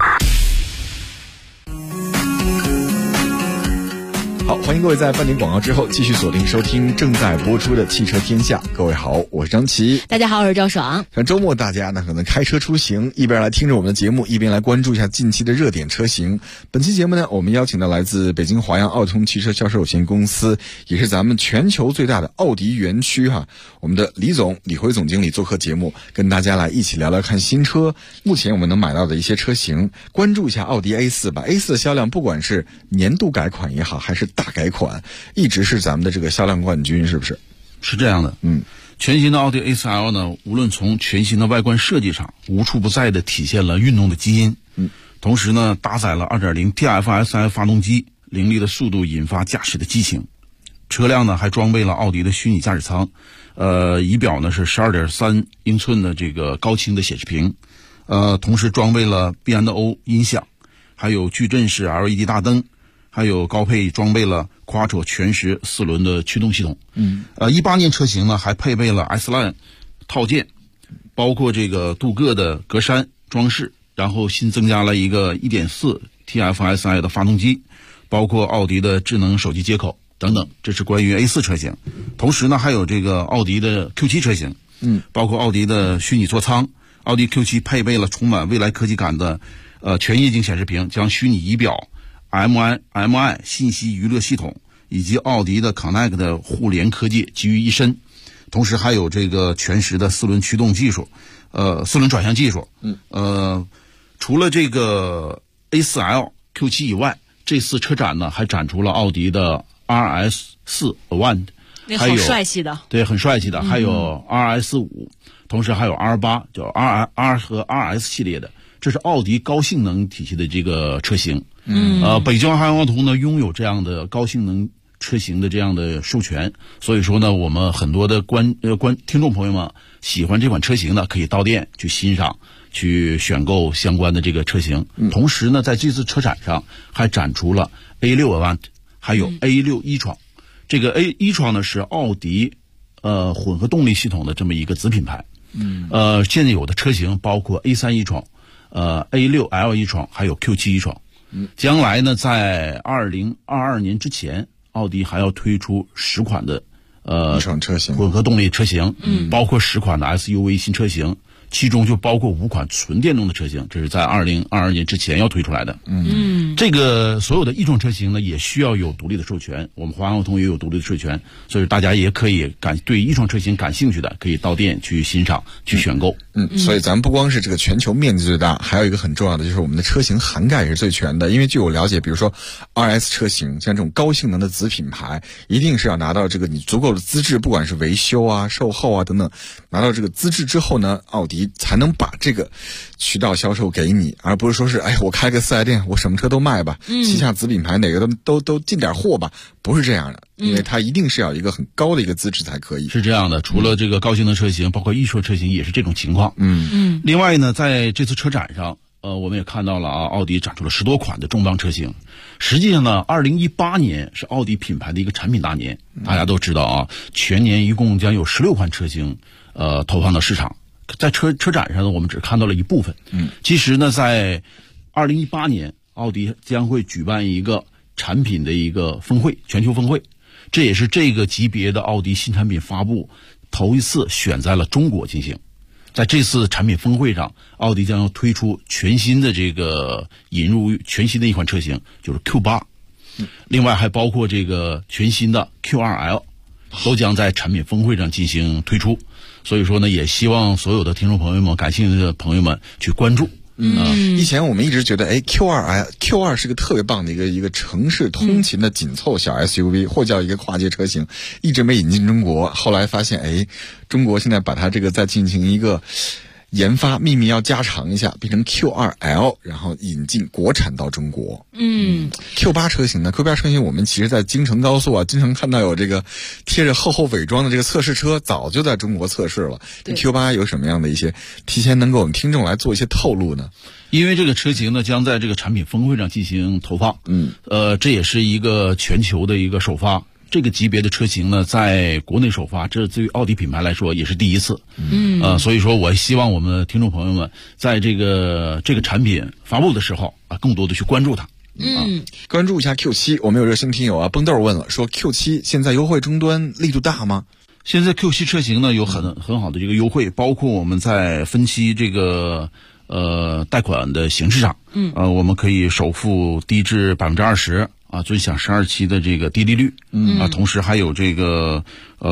好，欢迎各位在半点广告之后继续锁定收听正在播出的汽车天下。各位好，我是张琪。 大家好，我是赵爽。 像周末大家呢可能开车出行，一边来听着我们的节目，一边来关注一下近期的热点车型。本期节目呢，我们邀请到来自北京华阳奥通汽车销售有限公司，也是咱们全球最大的奥迪园区我们的李辉总经理做客节目，跟大家来一起聊聊看新车目前我们能买到的一些车型，关注一下奥迪 A4 吧。A4 的销量不管是年度改款也好，还是大改款，一直是咱们的这个销量冠军，是不是？ 是这样的，全新的奥迪 A4L 呢，无论从全新的外观设计上，无处不在的体现了运动的基因，同时呢，搭载了 2.0 TFSI 发动机，凌厉的速度引发驾驶的激情。车辆呢还装备了奥迪的虚拟驾驶舱，仪表呢是 12.3 英寸的这个高清的显示屏，同时装备了 B&O 音响，还有矩阵式 LED 大灯，还有高配装备了 Quattro 全时4轮的驱动系统。18年车型呢还配备了 S-Line 套件，包括这个镀铬的格栅装饰，然后新增加了一个 1.4 TFSI 的发动机，包括奥迪的智能手机接口等等。这是关于 A4 车型。同时呢还有这个奥迪的 Q7 车型，包括奥迪的虚拟座舱。奥迪 Q7 配备了充满未来科技感的全液晶显示屏，将虚拟仪表、MI 信息娱乐系统以及奥迪的 Connect 的互联科技集于一身，同时还有这个全时的4轮驱动技术，4轮转向技术。除了这个 A4L Q7 以外，这次车展呢还展出了奥迪的 RS4 Avant， 那好帅气的， 对，很帅气的，还有 RS5，同时还有 R8，叫 R 和 RS 系列的，这是奥迪高性能体系的这个车型。北京华阳奥通呢拥有这样的高性能车型的这样的授权，所以说呢，我们很多的听众朋友们喜欢这款车型呢，可以到店去欣赏、去选购相关的这个车型。同时呢，在这次车展上还展出了 A6 Avant， 还有 A6 e-tron。这个 A e-tron 呢是奥迪混合动力系统的这么一个子品牌。现在有的车型包括 A3 e-tron、A6 L e-tron， 还有 Q7 e-tron。将来呢，在2022年之前，奥迪还要推出10款的车型混合动力车型，包括10款的 SUV 新车型，其中就包括5款纯电动的车型，这是在2022年之前要推出来的。这个所有的e-tron车型呢，也需要有独立的授权，我们华阳奥通也有独立的授权，所以大家也可以对e-tron车型感兴趣的，可以到店去欣赏、去选购。 所以咱们不光是这个全球面积最大，还有一个很重要的就是我们的车型涵盖也是最全的。因为据我了解，比如说 RS 车型，像这种高性能的子品牌，一定是要拿到这个你足够的资质，不管是维修啊、售后啊等等，拿到这个资质之后呢，奥迪才能把这个渠道销售给你，而不是说是我开个4S店，我什么车都卖吧，旗下子品牌哪个都进点货吧，不是这样的，因为它一定是要一个很高的一个资质才可以。 是这样的，除了这个高性能车型，包括e-tron车型也是这种情况。另外呢，在这次车展上，我们也看到了奥迪展出了10多款的重磅车型。实际上呢，2018年是奥迪品牌的一个产品大年，大家都知道全年一共将有16款车型投放到市场。在车展上呢，我们只看到了一部分。其实呢，在2018年，奥迪将会举办一个产品的一个峰会，全球峰会，这也是这个级别的奥迪新产品发布头一次选在了中国进行。在这次产品峰会上，奥迪将要推出全新的这个引入全新的一款车型，就是 Q8。另外还包括这个全新的 Q2L， 都将在产品峰会上进行推出。所以说呢，也希望所有的听众朋友们、感兴趣的朋友们去关注。 以前我们一直觉得Q2 是个特别棒的一个城市通勤的紧凑小 SUV， 或叫一个跨界车型，一直没引进中国。后来发现中国现在把它这个再进行一个研发，秘密要加长一下，变成 Q2L， 然后引进国产到中国。Q8 车型呢 ，Q8 车型我们其实在京承高速经常看到有这个贴着厚伪装的这个测试车，早就在中国测试了。Q8 有什么样的一些提前能给我们听众来做一些透露呢？ 因为这个车型呢将在这个产品峰会上进行投放，这也是一个全球的一个首发。这个级别的车型呢，在国内首发，这对于奥迪品牌来说也是第一次。所以说我希望我们的听众朋友们在这个产品发布的时候更多的去关注它。 关注一下 Q7。我们有热心听友蹦豆问了，说 Q7 现在优惠终端力度大吗？ 现在 Q7 车型呢有很好的这个优惠，包括我们在分期这个贷款的形式上，我们可以首付低至20%。尊享12期的这个低利率，同时还有这个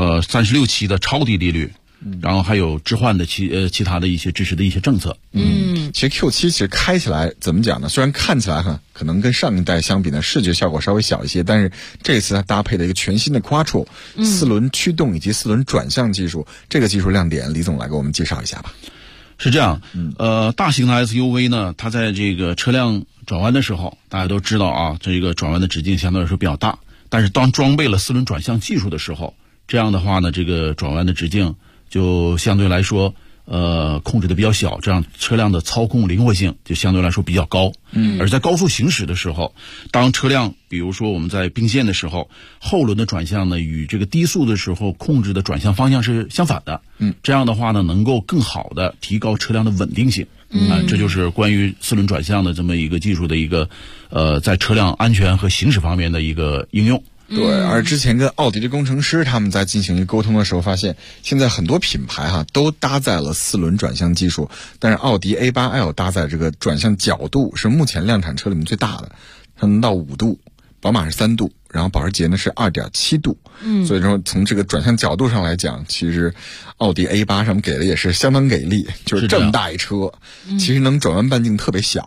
36期的超低利率，然后还有置换的其他的一些支持的一些政策。 其实 Q7 其实开起来怎么讲呢？虽然看起来可能跟上一代相比呢，视觉效果稍微小一些，但是这次它搭配了一个全新的 Quattro 4轮驱动以及4轮转向技术，这个技术亮点，李总来给我们介绍一下吧。 是这样，大型的 SUV 呢，它在这个车辆转弯的时候，大家都知道这个转弯的直径相对来说比较大，但是当装备了4轮转向技术的时候，这样的话呢，这个转弯的直径就相对来说控制的比较小，这样车辆的操控灵活性就相对来说比较高。而在高速行驶的时候，当车辆比如说我们在并线的时候，后轮的转向呢与这个低速的时候控制的转向方向是相反的。这样的话呢，能够更好的提高车辆的稳定性。这就是关于4轮转向的这么一个技术的一个在车辆安全和行驶方面的一个应用。 对，而之前跟奥迪的工程师他们在进行一个沟通的时候，发现现在很多品牌都搭载了4轮转向技术，但是奥迪 A8L 搭载这个转向角度是目前量产车里面最大的，它能到5度，宝马是3度，然后保时捷呢是2.7度。所以说从这个转向角度上来讲，其实奥迪 A8 上面给的也是相当给力，就是这么大一车，其实能转弯半径特别小。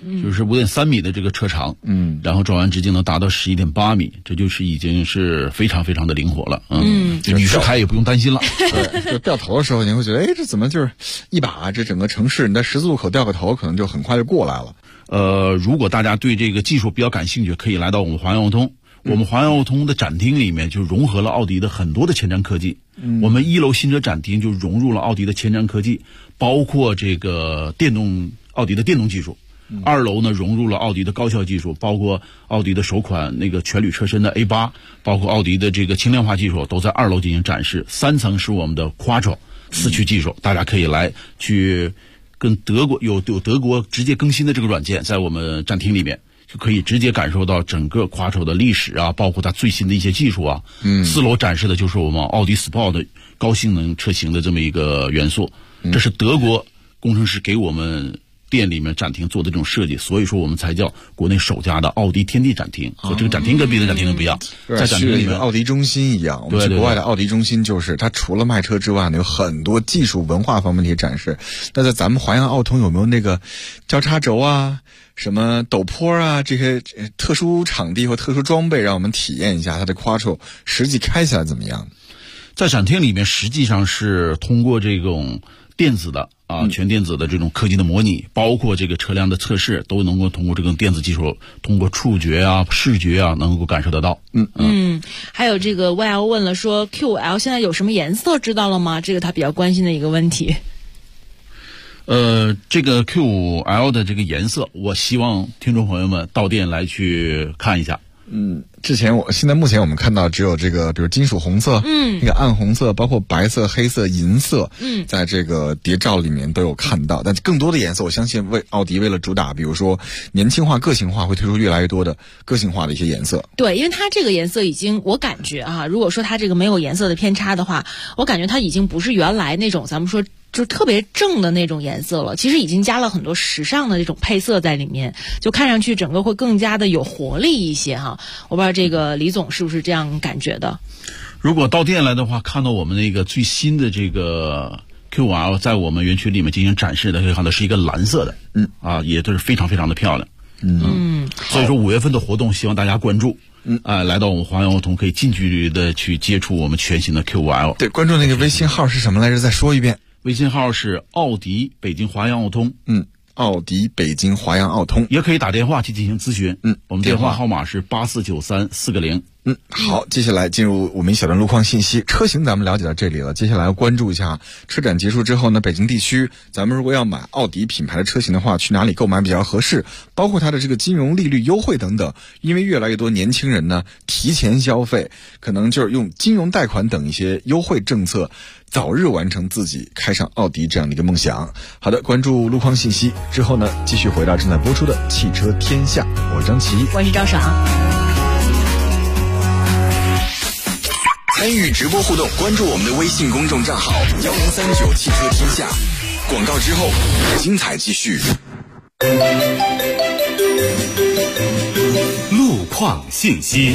就是 5.3 米的这个车长，然后转弯直径能达到11.8米，这就是已经是非常非常的灵活了，就女士开也不用担心了。 对，就掉头的时候你会觉得，这怎么就是一把这整个城市你在十字路口掉个头，可能就很快就过来了。 如果大家对这个技术比较感兴趣，可以来到我们华阳奥通。我们华阳奥通的展厅里面就融合了奥迪的很多的前瞻科技。我们1楼新车展厅就融入了奥迪的前瞻科技，包括这个奥迪的电动技术。2楼呢融入了奥迪的高效技术，包括奥迪的首款那个全铝车身的 A8， 包括奥迪的这个轻量化技术都在2楼进行展示。3层是我们的 Quattro 4驱技术，大家可以来去跟德国有德国直接更新的这个软件，在我们展厅里面就可以直接感受到整个Quattro的历史啊，包括它最新的一些技术啊。4楼展示的就是我们奥迪 Sport 的高性能车型的这么一个元素，这是德国工程师给我们店里面展厅做的这种设计，所以说我们才叫国内首家的奥迪天地展厅。所以这个展厅跟别的展厅都不一样，在展厅里面奥迪中心一样，我们去国外的奥迪中心就是它除了卖车之外呢，有很多技术文化方面的一些展示。那在咱们华阳奥通有没有那个交叉轴啊、什么陡坡啊这些特殊场地或特殊装备，让我们体验一下它的 Quattro 实际开起来怎么样？ 在展厅里面实际上是通过这种电子的全电子的这种科技的模拟，包括这个车辆的测试，都能够通过这个电子技术，通过触觉啊、视觉啊，能够感受得到。 还有这个 YL 问了说 QL 现在有什么颜色知道了吗？这个他比较关心的一个问题。 这个 Q5L 的这个颜色，我希望听众朋友们到店来去看一下。 现在目前我们看到只有这个，比如金属红色，那个暗红色，包括白色、黑色、银色，在这个谍照里面都有看到。但更多的颜色，我相信奥迪为了主打，比如说年轻化、个性化，会推出越来越多的个性化的一些颜色。 对，因为它这个颜色已经，我感觉如果说它这个没有颜色的偏差的话，我感觉它已经不是原来那种咱们说就特别正的那种颜色了，其实已经加了很多时尚的这种配色在里面，就看上去整个会更加的有活力一些哈。我不知道这个李总是不是这样感觉的。 如果到店来的话，看到我们那个最新的这个 Q5L 在我们园区里面进行展示的，可以看到是一个蓝色的，也都是非常非常的漂亮。所以说5月份的活动希望大家关注。来到我们华阳奥通可以近距离的去接触我们全新的 Q5L。 对，关注那个微信号是什么来着？再说一遍。 微信号是奥迪北京华阳奥通。 奥迪北京华阳奥通， 也可以打电话去进行咨询。我们电话号码是8493-4个0。 好，接下来进入我们一小段路况信息。车型咱们了解到这里了，接下来要关注一下车展结束之后呢，北京地区咱们如果要买奥迪品牌的车型的话，去哪里购买比较合适？包括它的这个金融利率优惠等等。因为越来越多年轻人呢提前消费，可能就是用金融贷款等一些优惠政策，早日完成自己开上奥迪这样的一个梦想。好的，关注路况信息之后呢，继续回到正在播出的汽车天下，我是张琪， 我是赵爽。 参与直播互动，关注我们的微信公众账号1039汽车天下。广告之后，精彩继续。 路况信息。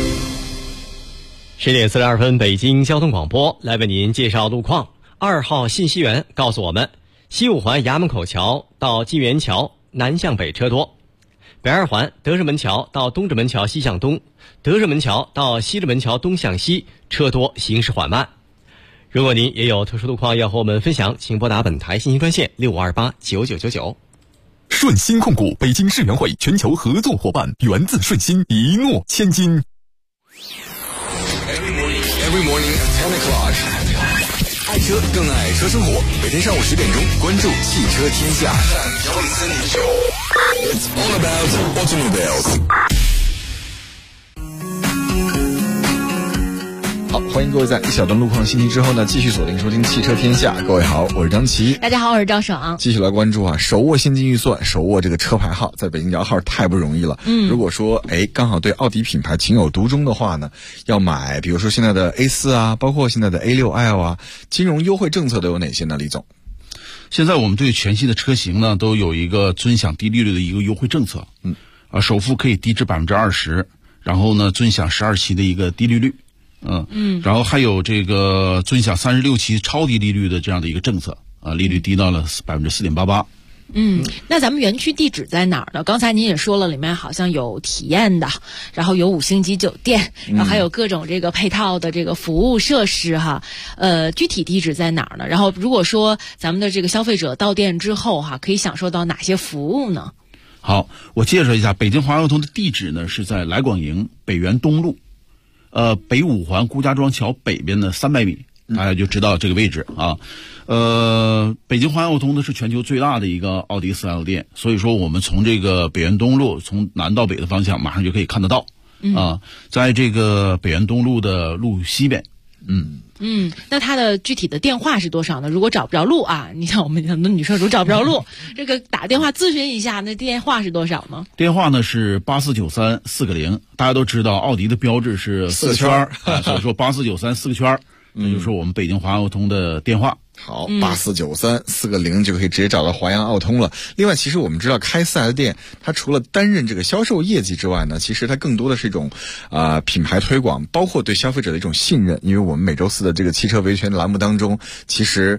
10点42分，北京交通广播来为您介绍路况。2号信息员告诉我们，西五环衙门口桥到金源桥南向北车多，北2环德胜门桥到东直门桥西向东，德胜门桥到西直门桥东向西车多，行驶缓慢。如果您也有特殊路况要和我们分享，请拨打本台信息专线65289999。 顺鑫控股北京世园会全球合作伙伴，源自顺鑫，一诺千金。 Every morning at 10 o'clock， 爱车更爱车生活。每天上午10点钟，关注汽车天下。It's all about automobiles。 好，欢迎各位在一小段路况信息之后呢，继续锁定收听汽车天下。各位好，我是张琪。 大家好，我是赵爽。 继续来关注手握现金预算，手握这个车牌号，在北京摇号太不容易了。如果说刚好对奥迪品牌情有独钟的话呢，要买比如说现在的 A4 啊，包括现在的 A6L 啊，金融优惠政策都有哪些呢？李总？ 现在我们对全系的车型呢，都有一个尊享低利率的一个优惠政策。首付可以低至20%，然后呢，尊享12期的一个低利率。然后还有这个尊享36期超低利率的这样的一个政策利率低到了4.88%。 那咱们园区地址在哪儿呢？刚才您也说了，里面好像有体验的，然后有5星级酒店，然后还有各种这个配套的这个服务设施哈。具体地址在哪儿呢？然后如果说咱们的这个消费者到店之后哈，可以享受到哪些服务呢？ 好，我介绍一下北京华阳通的地址呢，是在来广营北园东路，北五环顾家庄桥北边的300米。大家就知道这个位置啊。北京华阳奥通呢是全球最大的一个奥迪4S店，所以说我们从这个北园东路从南到北的方向马上就可以看得到。在这个北园东路的路西边。 那它的具体的电话是多少呢？如果找不着路啊，你像我们很多女生如找不着路，这个打电话咨询一下，那电话是多少呢？ 电话呢是8493-4个0。大家都知道奥迪的标志是4个圈所以说8493-4个圈。这就是我们北京华阳奥通的电话。 好，8493-4个0就可以直接找到华阳奥通了。另外，其实我们知道开4S店，它除了担任这个销售业绩之外呢，其实它更多的是一种品牌推广，包括对消费者的一种信任。因为我们每周4的这个汽车维权栏目当中，其实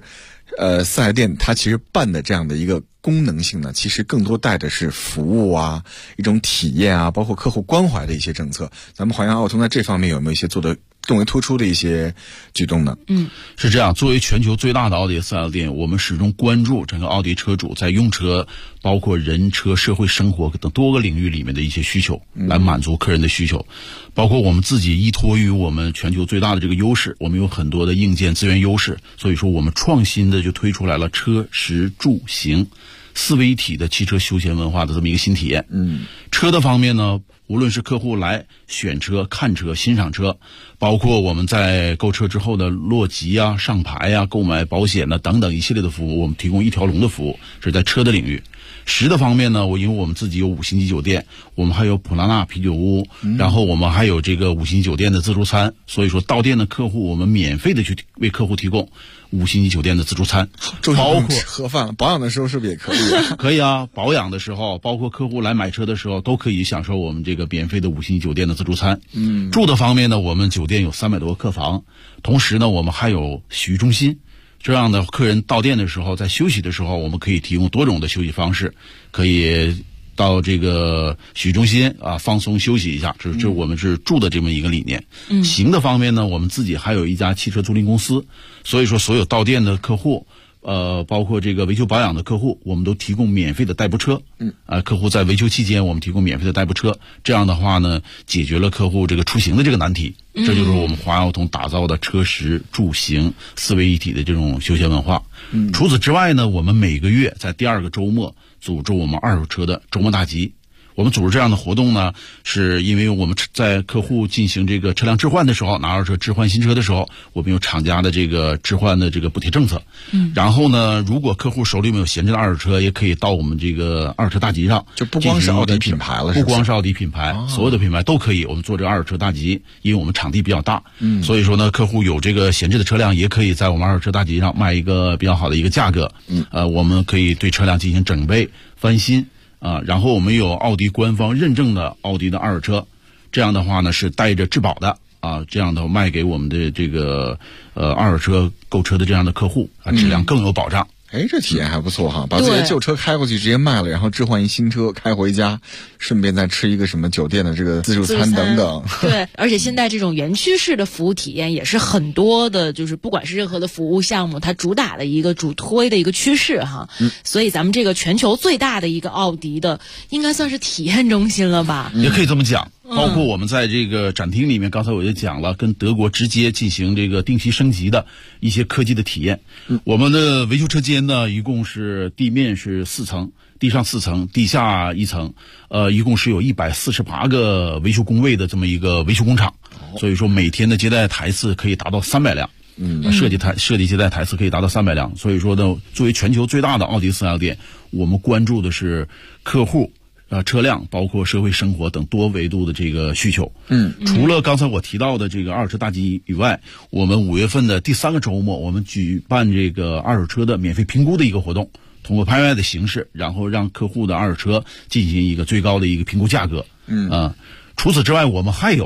4S店它其实办的这样的一个功能性呢，其实更多带的是服务啊，一种体验啊，包括客户关怀的一些政策。咱们华阳奥通在这方面有没有一些做的更为突出的一些举动呢？ 是这样，作为全球最大的奥迪4S店，我们始终关注整个奥迪车主在用车，包括人车、社会生活等多个领域里面的一些需求，来满足客人的需求。包括我们自己依托于我们全球最大的这个优势，我们有很多的硬件资源优势，所以说我们创新的就推出来了车食住行4位一体的汽车休闲文化的这么一个新体验。车的方面呢，无论是客户来选车、看车、欣赏车，包括我们在购车之后的落籍啊、上牌啊、购买保险啊等等一系列的服务，我们提供一条龙的服务，是在车的领域。食的方面呢，因为我们自己有5星级酒店，我们还有普拉纳啤酒屋，然后我们还有这个5星级酒店的自助餐，所以说到店的客户我们免费的去为客户提供5星级酒店的自助餐，包括盒饭，保养的时候是不是也可以可以啊，保养的时候，包括客户来买车的时候都可以享受我们这个免费的5星级酒店的自助餐。住的方面呢，我们酒店有300多个客房，同时呢我们还有洗浴中心，这样的客人到店的时候，在休息的时候，我们可以提供多种的休息方式，可以到这个洗浴中心放松休息一下，这我们是住的这么一个理念。行的方面呢，我们自己还有一家汽车租赁公司，所以说所有到店的客户包括这个维修保养的客户，我们都提供免费的代步车。客户在维修期间，我们提供免费的代步车。这样的话呢，解决了客户这个出行的这个难题。这就是我们华阳奥通打造的车食住行4位一体的这种休闲文化。除此之外呢，我们每个月在第2个周末组织我们二手车的周末大集。我们组织这样的活动呢，是因为我们在客户进行这个车辆置换的时候，拿二手车置换新车的时候，我们有厂家的这个置换的这个补贴政策。然后呢，如果客户手里面有闲置的二手车，也可以到我们这个二手车大集上， 就不光是奥迪品牌了， 不光是奥迪品牌，所有的品牌都可以。我们做这个二手车大集，因为我们场地比较大，所以说呢，客户有这个闲置的车辆，也可以在我们二手车大集上卖一个比较好的一个价格。我们可以对车辆进行整备翻新。然后我们有奥迪官方认证的奥迪的二手车，这样的话呢是带着质保的这样的卖给我们的这个二手车购车的这样的客户质量更有保障。 这体验还不错哈，把自己的旧车开过去直接卖了，然后置换一新车开回家，顺便再吃一个什么酒店的这个自助餐等等。 对，而且现在这种园区式的服务体验也是很多的，就是不管是任何的服务项目，它主打的一个主推的一个趋势哈。所以咱们这个全球最大的一个奥迪的，应该算是体验中心了吧？ 也可以这么讲。包括我们在这个展厅里面，刚才我也讲了，跟德国直接进行这个定期升级的一些科技的体验。我们的维修车间呢，一共是地面是4层，地上4层，地下1层，一共是有148个维修工位的这么一个维修工厂。所以说每天的接待台次可以达到300辆。设计接待台次可以达到300辆。所以说呢，作为全球最大的奥迪4S店，我们关注的是客户车辆包括社会生活等多维度的这个需求。除了刚才我提到的这个二手车大集以外，我们5月份的第3个周末，我们举办这个二手车的免费评估的一个活动，通过拍卖的形式，然后让客户的二手车进行一个最高的一个评估价格。除此之外，我们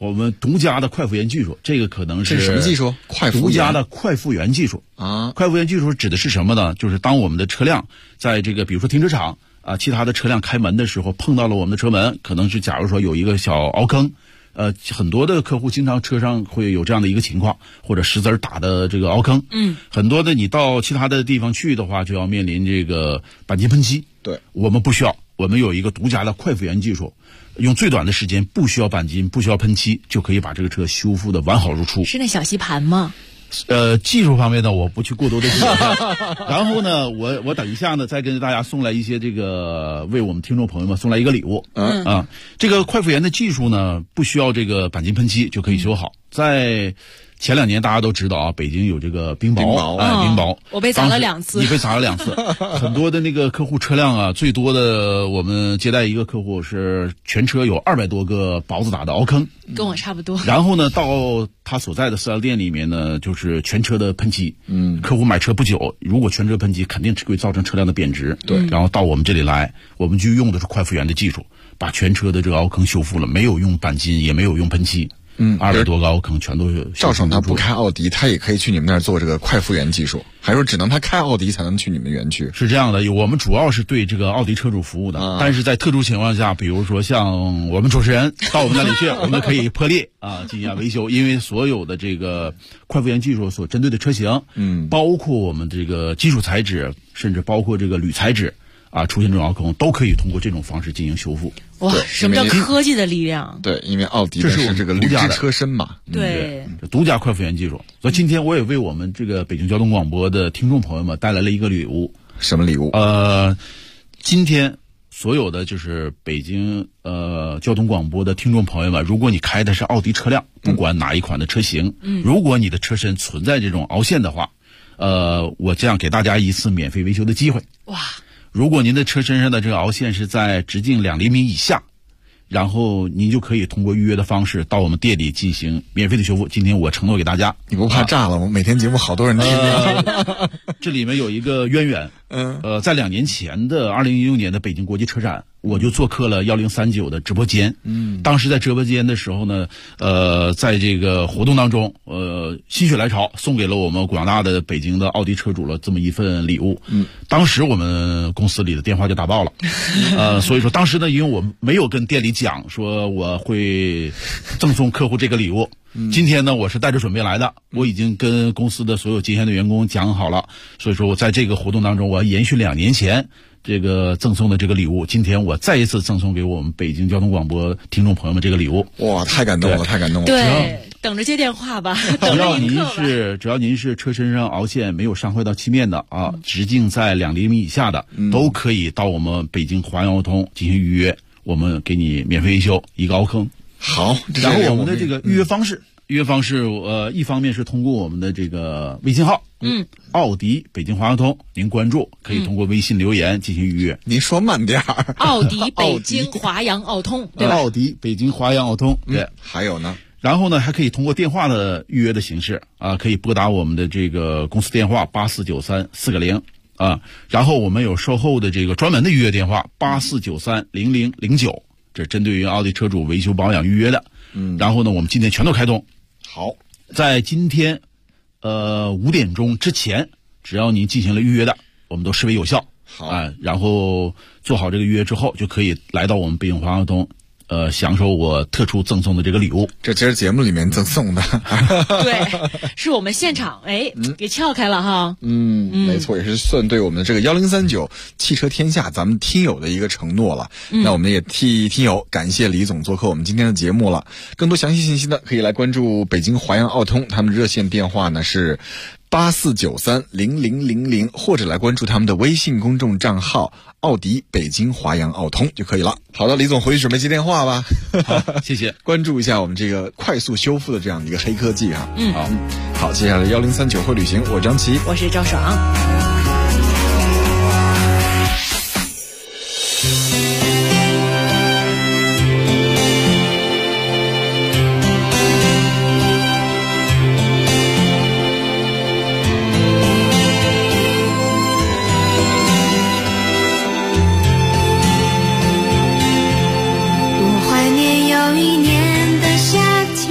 我们独家的快复原技术，这个可能是什么技术？快复原独家的快复原技术啊！ 快复原技术指的是什么呢？就是当我们的车辆在这个比如说停车场啊，其他的车辆开门的时候碰到了我们的车门，可能是假如说有一个小凹坑。很多的客户经常车上会有这样的一个情况，或者石子打的这个凹坑。很多的你到其他的地方去的话，就要面临这个钣金喷漆。 对， 我们不需要，我们有一个独家的快复原技术，用最短的时间，不需要钣金，不需要喷漆，就可以把这个车修复的完好如初。 是那小吸盘吗？ 技术方面呢，我不去过多的解释。然后呢，我等一下呢，再跟大家送来一些这个为我们听众朋友们送来一个礼物。这个快复原的技术呢，不需要这个钣金喷漆就可以修好。在前2年大家都知道啊，北京有这个冰雹，冰雹， 我被砸了2次， 你被砸了2次。很多的那个客户车辆啊，最多的我们接待一个客户是全车有200多个雹子打的凹坑， 跟我差不多。 然后呢，到他所在的4S店里面呢，就是全车的喷漆。客户买车不久，如果全车喷漆，肯定会造成车辆的贬值。 对， 然后到我们这里来，我们就用的是快复原的技术，把全车的这个凹坑修复了，没有用钣金，也没有用喷漆。200多个凹坑全都是。 赵爽他不开奥迪，他也可以去你们那儿做这个快复原技术，还说只能他开奥迪才能去你们园区？ 是这样的，我们主要是对这个奥迪车主服务的，但是在特殊情况下，比如说像我们主持人到我们那里去，我们可以破裂进行维修，因为所有的这个快复原技术所针对的车型，包括我们这个基础材质，甚至包括这个铝材质。出现这种凹坑都可以通过这种方式进行修复。 哇，什么叫科技的力量？ 对，因为奥迪的是这个铝制车身嘛。 对， 独家快复原技术。所以今天我也为我们这个北京交通广播的听众朋友们带来了一个礼物。 什么礼物？ 今天所有的就是北京交通广播的听众朋友们，如果你开的是奥迪车辆，不管哪一款的车型，如果你的车身存在这种凹陷的话，我这样给大家一次免费维修的机会。 哇！ 如果您的车身上的这个凹陷是在直径2厘米以下，然后您就可以通过预约的方式到我们店里进行免费的修复。今天我承诺给大家， 你不怕炸了吗？每天节目好多人听。 这里面有一个渊源。在2年前的2016年的北京国际车展，我就做客了1039的直播间。当时在直播间的时候呢，在这个活动当中，心血来潮送给了我们广大的北京的奥迪车主了这么一份礼物。当时我们公司里的电话就打爆了。所以说当时呢，因为我没有跟店里讲说我会赠送客户这个礼物。今天呢，我是带着准备来的，我已经跟公司的所有接线的员工讲好了，所以说我在这个活动当中，我要延续2年前这个赠送的这个礼物，今天我再一次赠送给我们北京交通广播听众朋友们这个礼物。 哇，太感动了，太感动了！ 对，等着接电话吧。 只要您是车身上凹陷没有伤坏到漆面的直径在2厘米以下的，都可以到我们北京华阳奥通进行预约，我们给你免费维修一个凹坑。 好， 然后我们的这个预约方式，一方面是通过我们的这个微信号，奥迪北京华阳通，您关注，可以通过微信留言进行预约。 您说慢点儿。 奥迪北京华阳奥通，对吧？ 奥迪北京华阳奥通，对。 还有呢？ 然后呢，还可以通过电话的预约的形式可以拨打我们的这个公司电话8493-4个0然后我们有售后的这个专门的预约电话8493-0009。这针对于奥迪车主维修保养预约的，然后呢，我们今天全都开通。 好， 在今天5点钟之前，只要您进行了预约的，我们都视为有效。 好然后做好这个预约之后，就可以来到我们北京华阳通，享受我特殊赠送的这个礼物。 这今儿节目里面赠送的。 对，是我们现场给撬开了哈。 没错，也是算对我们的这个1039汽车天下咱们听友的一个承诺了。那我们也替听友感谢李总做客我们今天的节目了。更多详细信息呢，可以来关注北京华阳奥通，他们热线电话呢是8493-0000，或者来关注他们的微信公众账号奥迪北京华阳奥通就可以了。好的，李总回去准备接电话吧。 好，谢谢。 关注一下我们这个快速修复的这样的一个黑科技啊。好，接下来1039会旅行，我张琪， 我是赵爽。 有一年的夏天，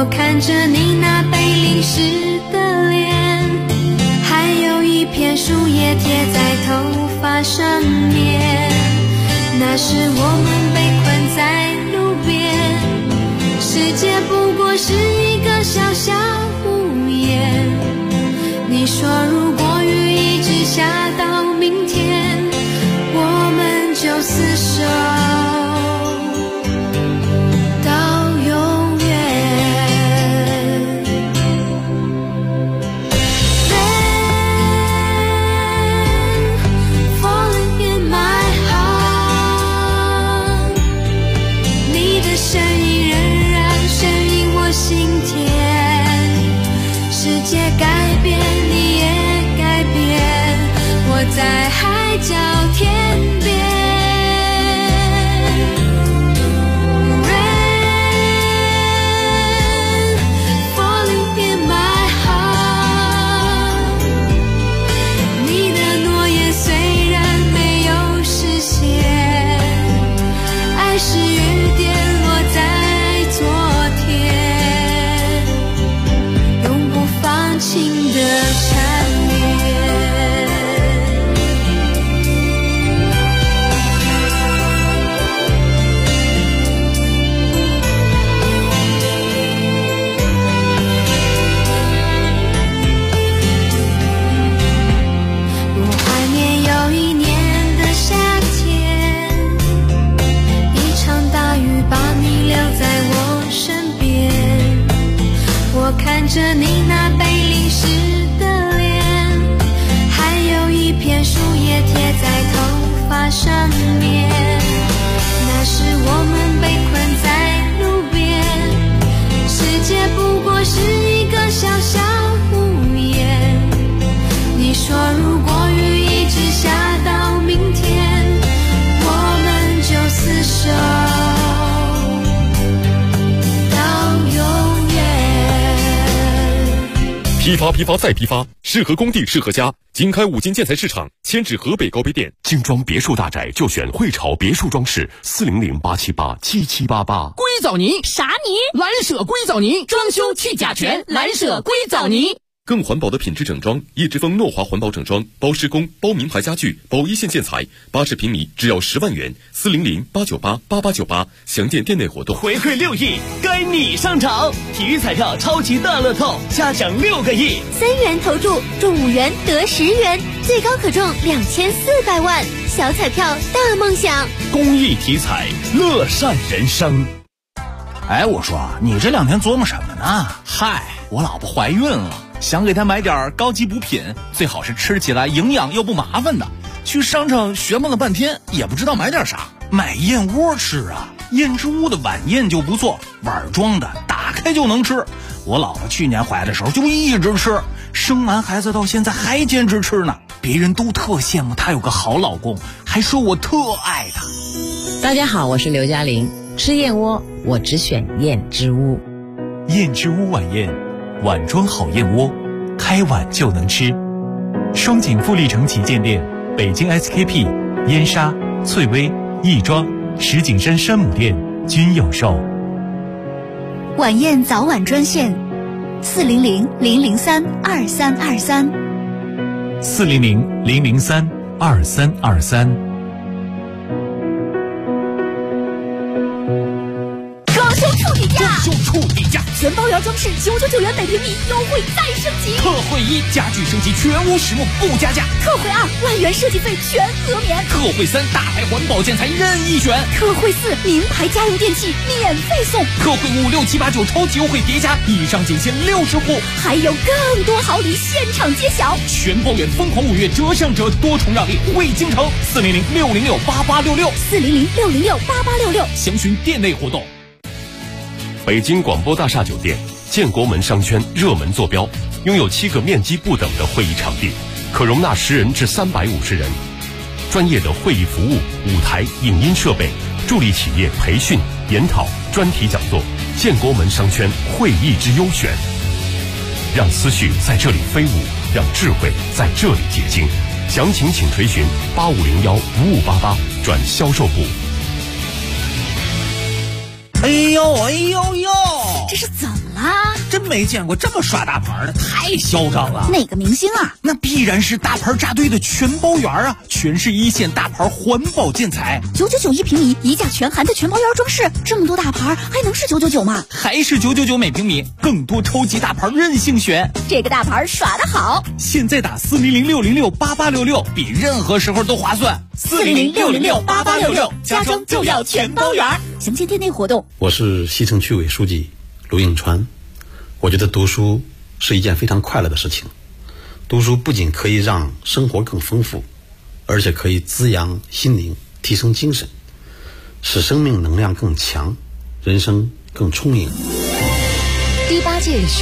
我看着你那被淋湿的脸，还有一片树叶贴在头发上面，那时我们被困在路边，世界不过是一个小小屋檐。你说如果雨一直下到明天，我们就厮守到永远。Rain falling in my heart， 你的声音仍然声音我心田，世界改变你也改变，我在海角天边。是雨点落在昨天，永不放晴的缠绵。我怀念有一年的夏天，大雨把你留在我身边，我看着你那被淋湿的脸，还有一片树叶贴在头发上面，那时我们被困在路边，世界不过是一个小小屋檐。你说如果雨一直下到明天，我们就厮守批发再批发，适合工地适合家。经开五金建材市场，迁至河北高碑店。 精装别墅大宅就选汇潮别墅装饰，400-878-7788。 硅藻泥啥泥？蓝舍硅藻泥，装修去甲醛，蓝舍硅藻泥。 更环保的品质整装，叶之峰诺华环保整装，包施工，包名牌家具，包一线建材，80平米只要10万元，400-898-8898，详见店内活动。 回馈6亿，该你上场！体育彩票超级大乐透，加奖6个亿 ，3元投注，中5元得10元，最高可中2400万，小彩票大梦想。 公益体彩，乐善人生。 哎，我说你这2天琢磨什么呢？嗨，我老婆怀孕了，想给她买点高级补品，最好是吃起来营养又不麻烦的。去商场学摸了半天，也不知道买点啥，买燕窝吃啊。燕之屋的晚宴就不错，碗装的，打开就能吃。我老婆去年怀的时候就一直吃，生完孩子到现在还坚持吃呢。别人都特羡慕她有个好老公，还说我特爱她。 大家好，我是刘嘉玲。吃燕窝，我只选燕之屋。 燕之屋晚宴，碗装好燕窝，开碗就能吃。双井富力城旗舰店、北京 SKP、燕莎、翠微、亦庄、石景山山姆店均有售。 晚宴早晚专线：400-003-2323。 400-003-2323。 装修处底价，全包窑装饰999元每平米，优惠再升级。 特惠1，家具升级全屋实木不加价。 特惠2，万元设计费全额免。 特惠3，大牌环保建材任意选。 特惠4，名牌家用电器免费送。 特惠5、6、7、8、9超级优惠叠加，以上仅限60户， 还有更多好礼现场揭晓。 全包圆疯狂5月折上折，多重让利惠京城。400-606-8866。 400-606-8866。 详询店内活动。 北京广播大厦酒店建国门商圈热门坐标，拥有7个面积不等的会议场地，可容纳10人至350人。专业的会议服务、舞台、影音设备，助力企业培训、研讨、专题讲座。建国门商圈会议之优选，让思绪在这里飞舞，让智慧在这里结晶。详情请垂询8501-5588转销售部。 哎呦哎呦呦！ 这是怎么了？ 真没见过这么耍大牌的，太嚣张了。 哪个明星啊？ 那必然是大牌扎堆的全包园啊，全是一线大牌环保建材 ，999一平米，一价全含的全包园装饰，这么多大牌还能是999吗？ 还是999每平米，更多超级大牌任性选。 这个大牌耍得好， 现在打4006068866，比任何时候都划算。 4006068866，家装就要全包园。详情店内活动。 我是西城区委书记卢应川。我觉得读书是一件非常快乐的事情，读书不仅可以让生活更丰富，而且可以滋养心灵，提升精神，使生命能量更强，人生更充盈。 第8届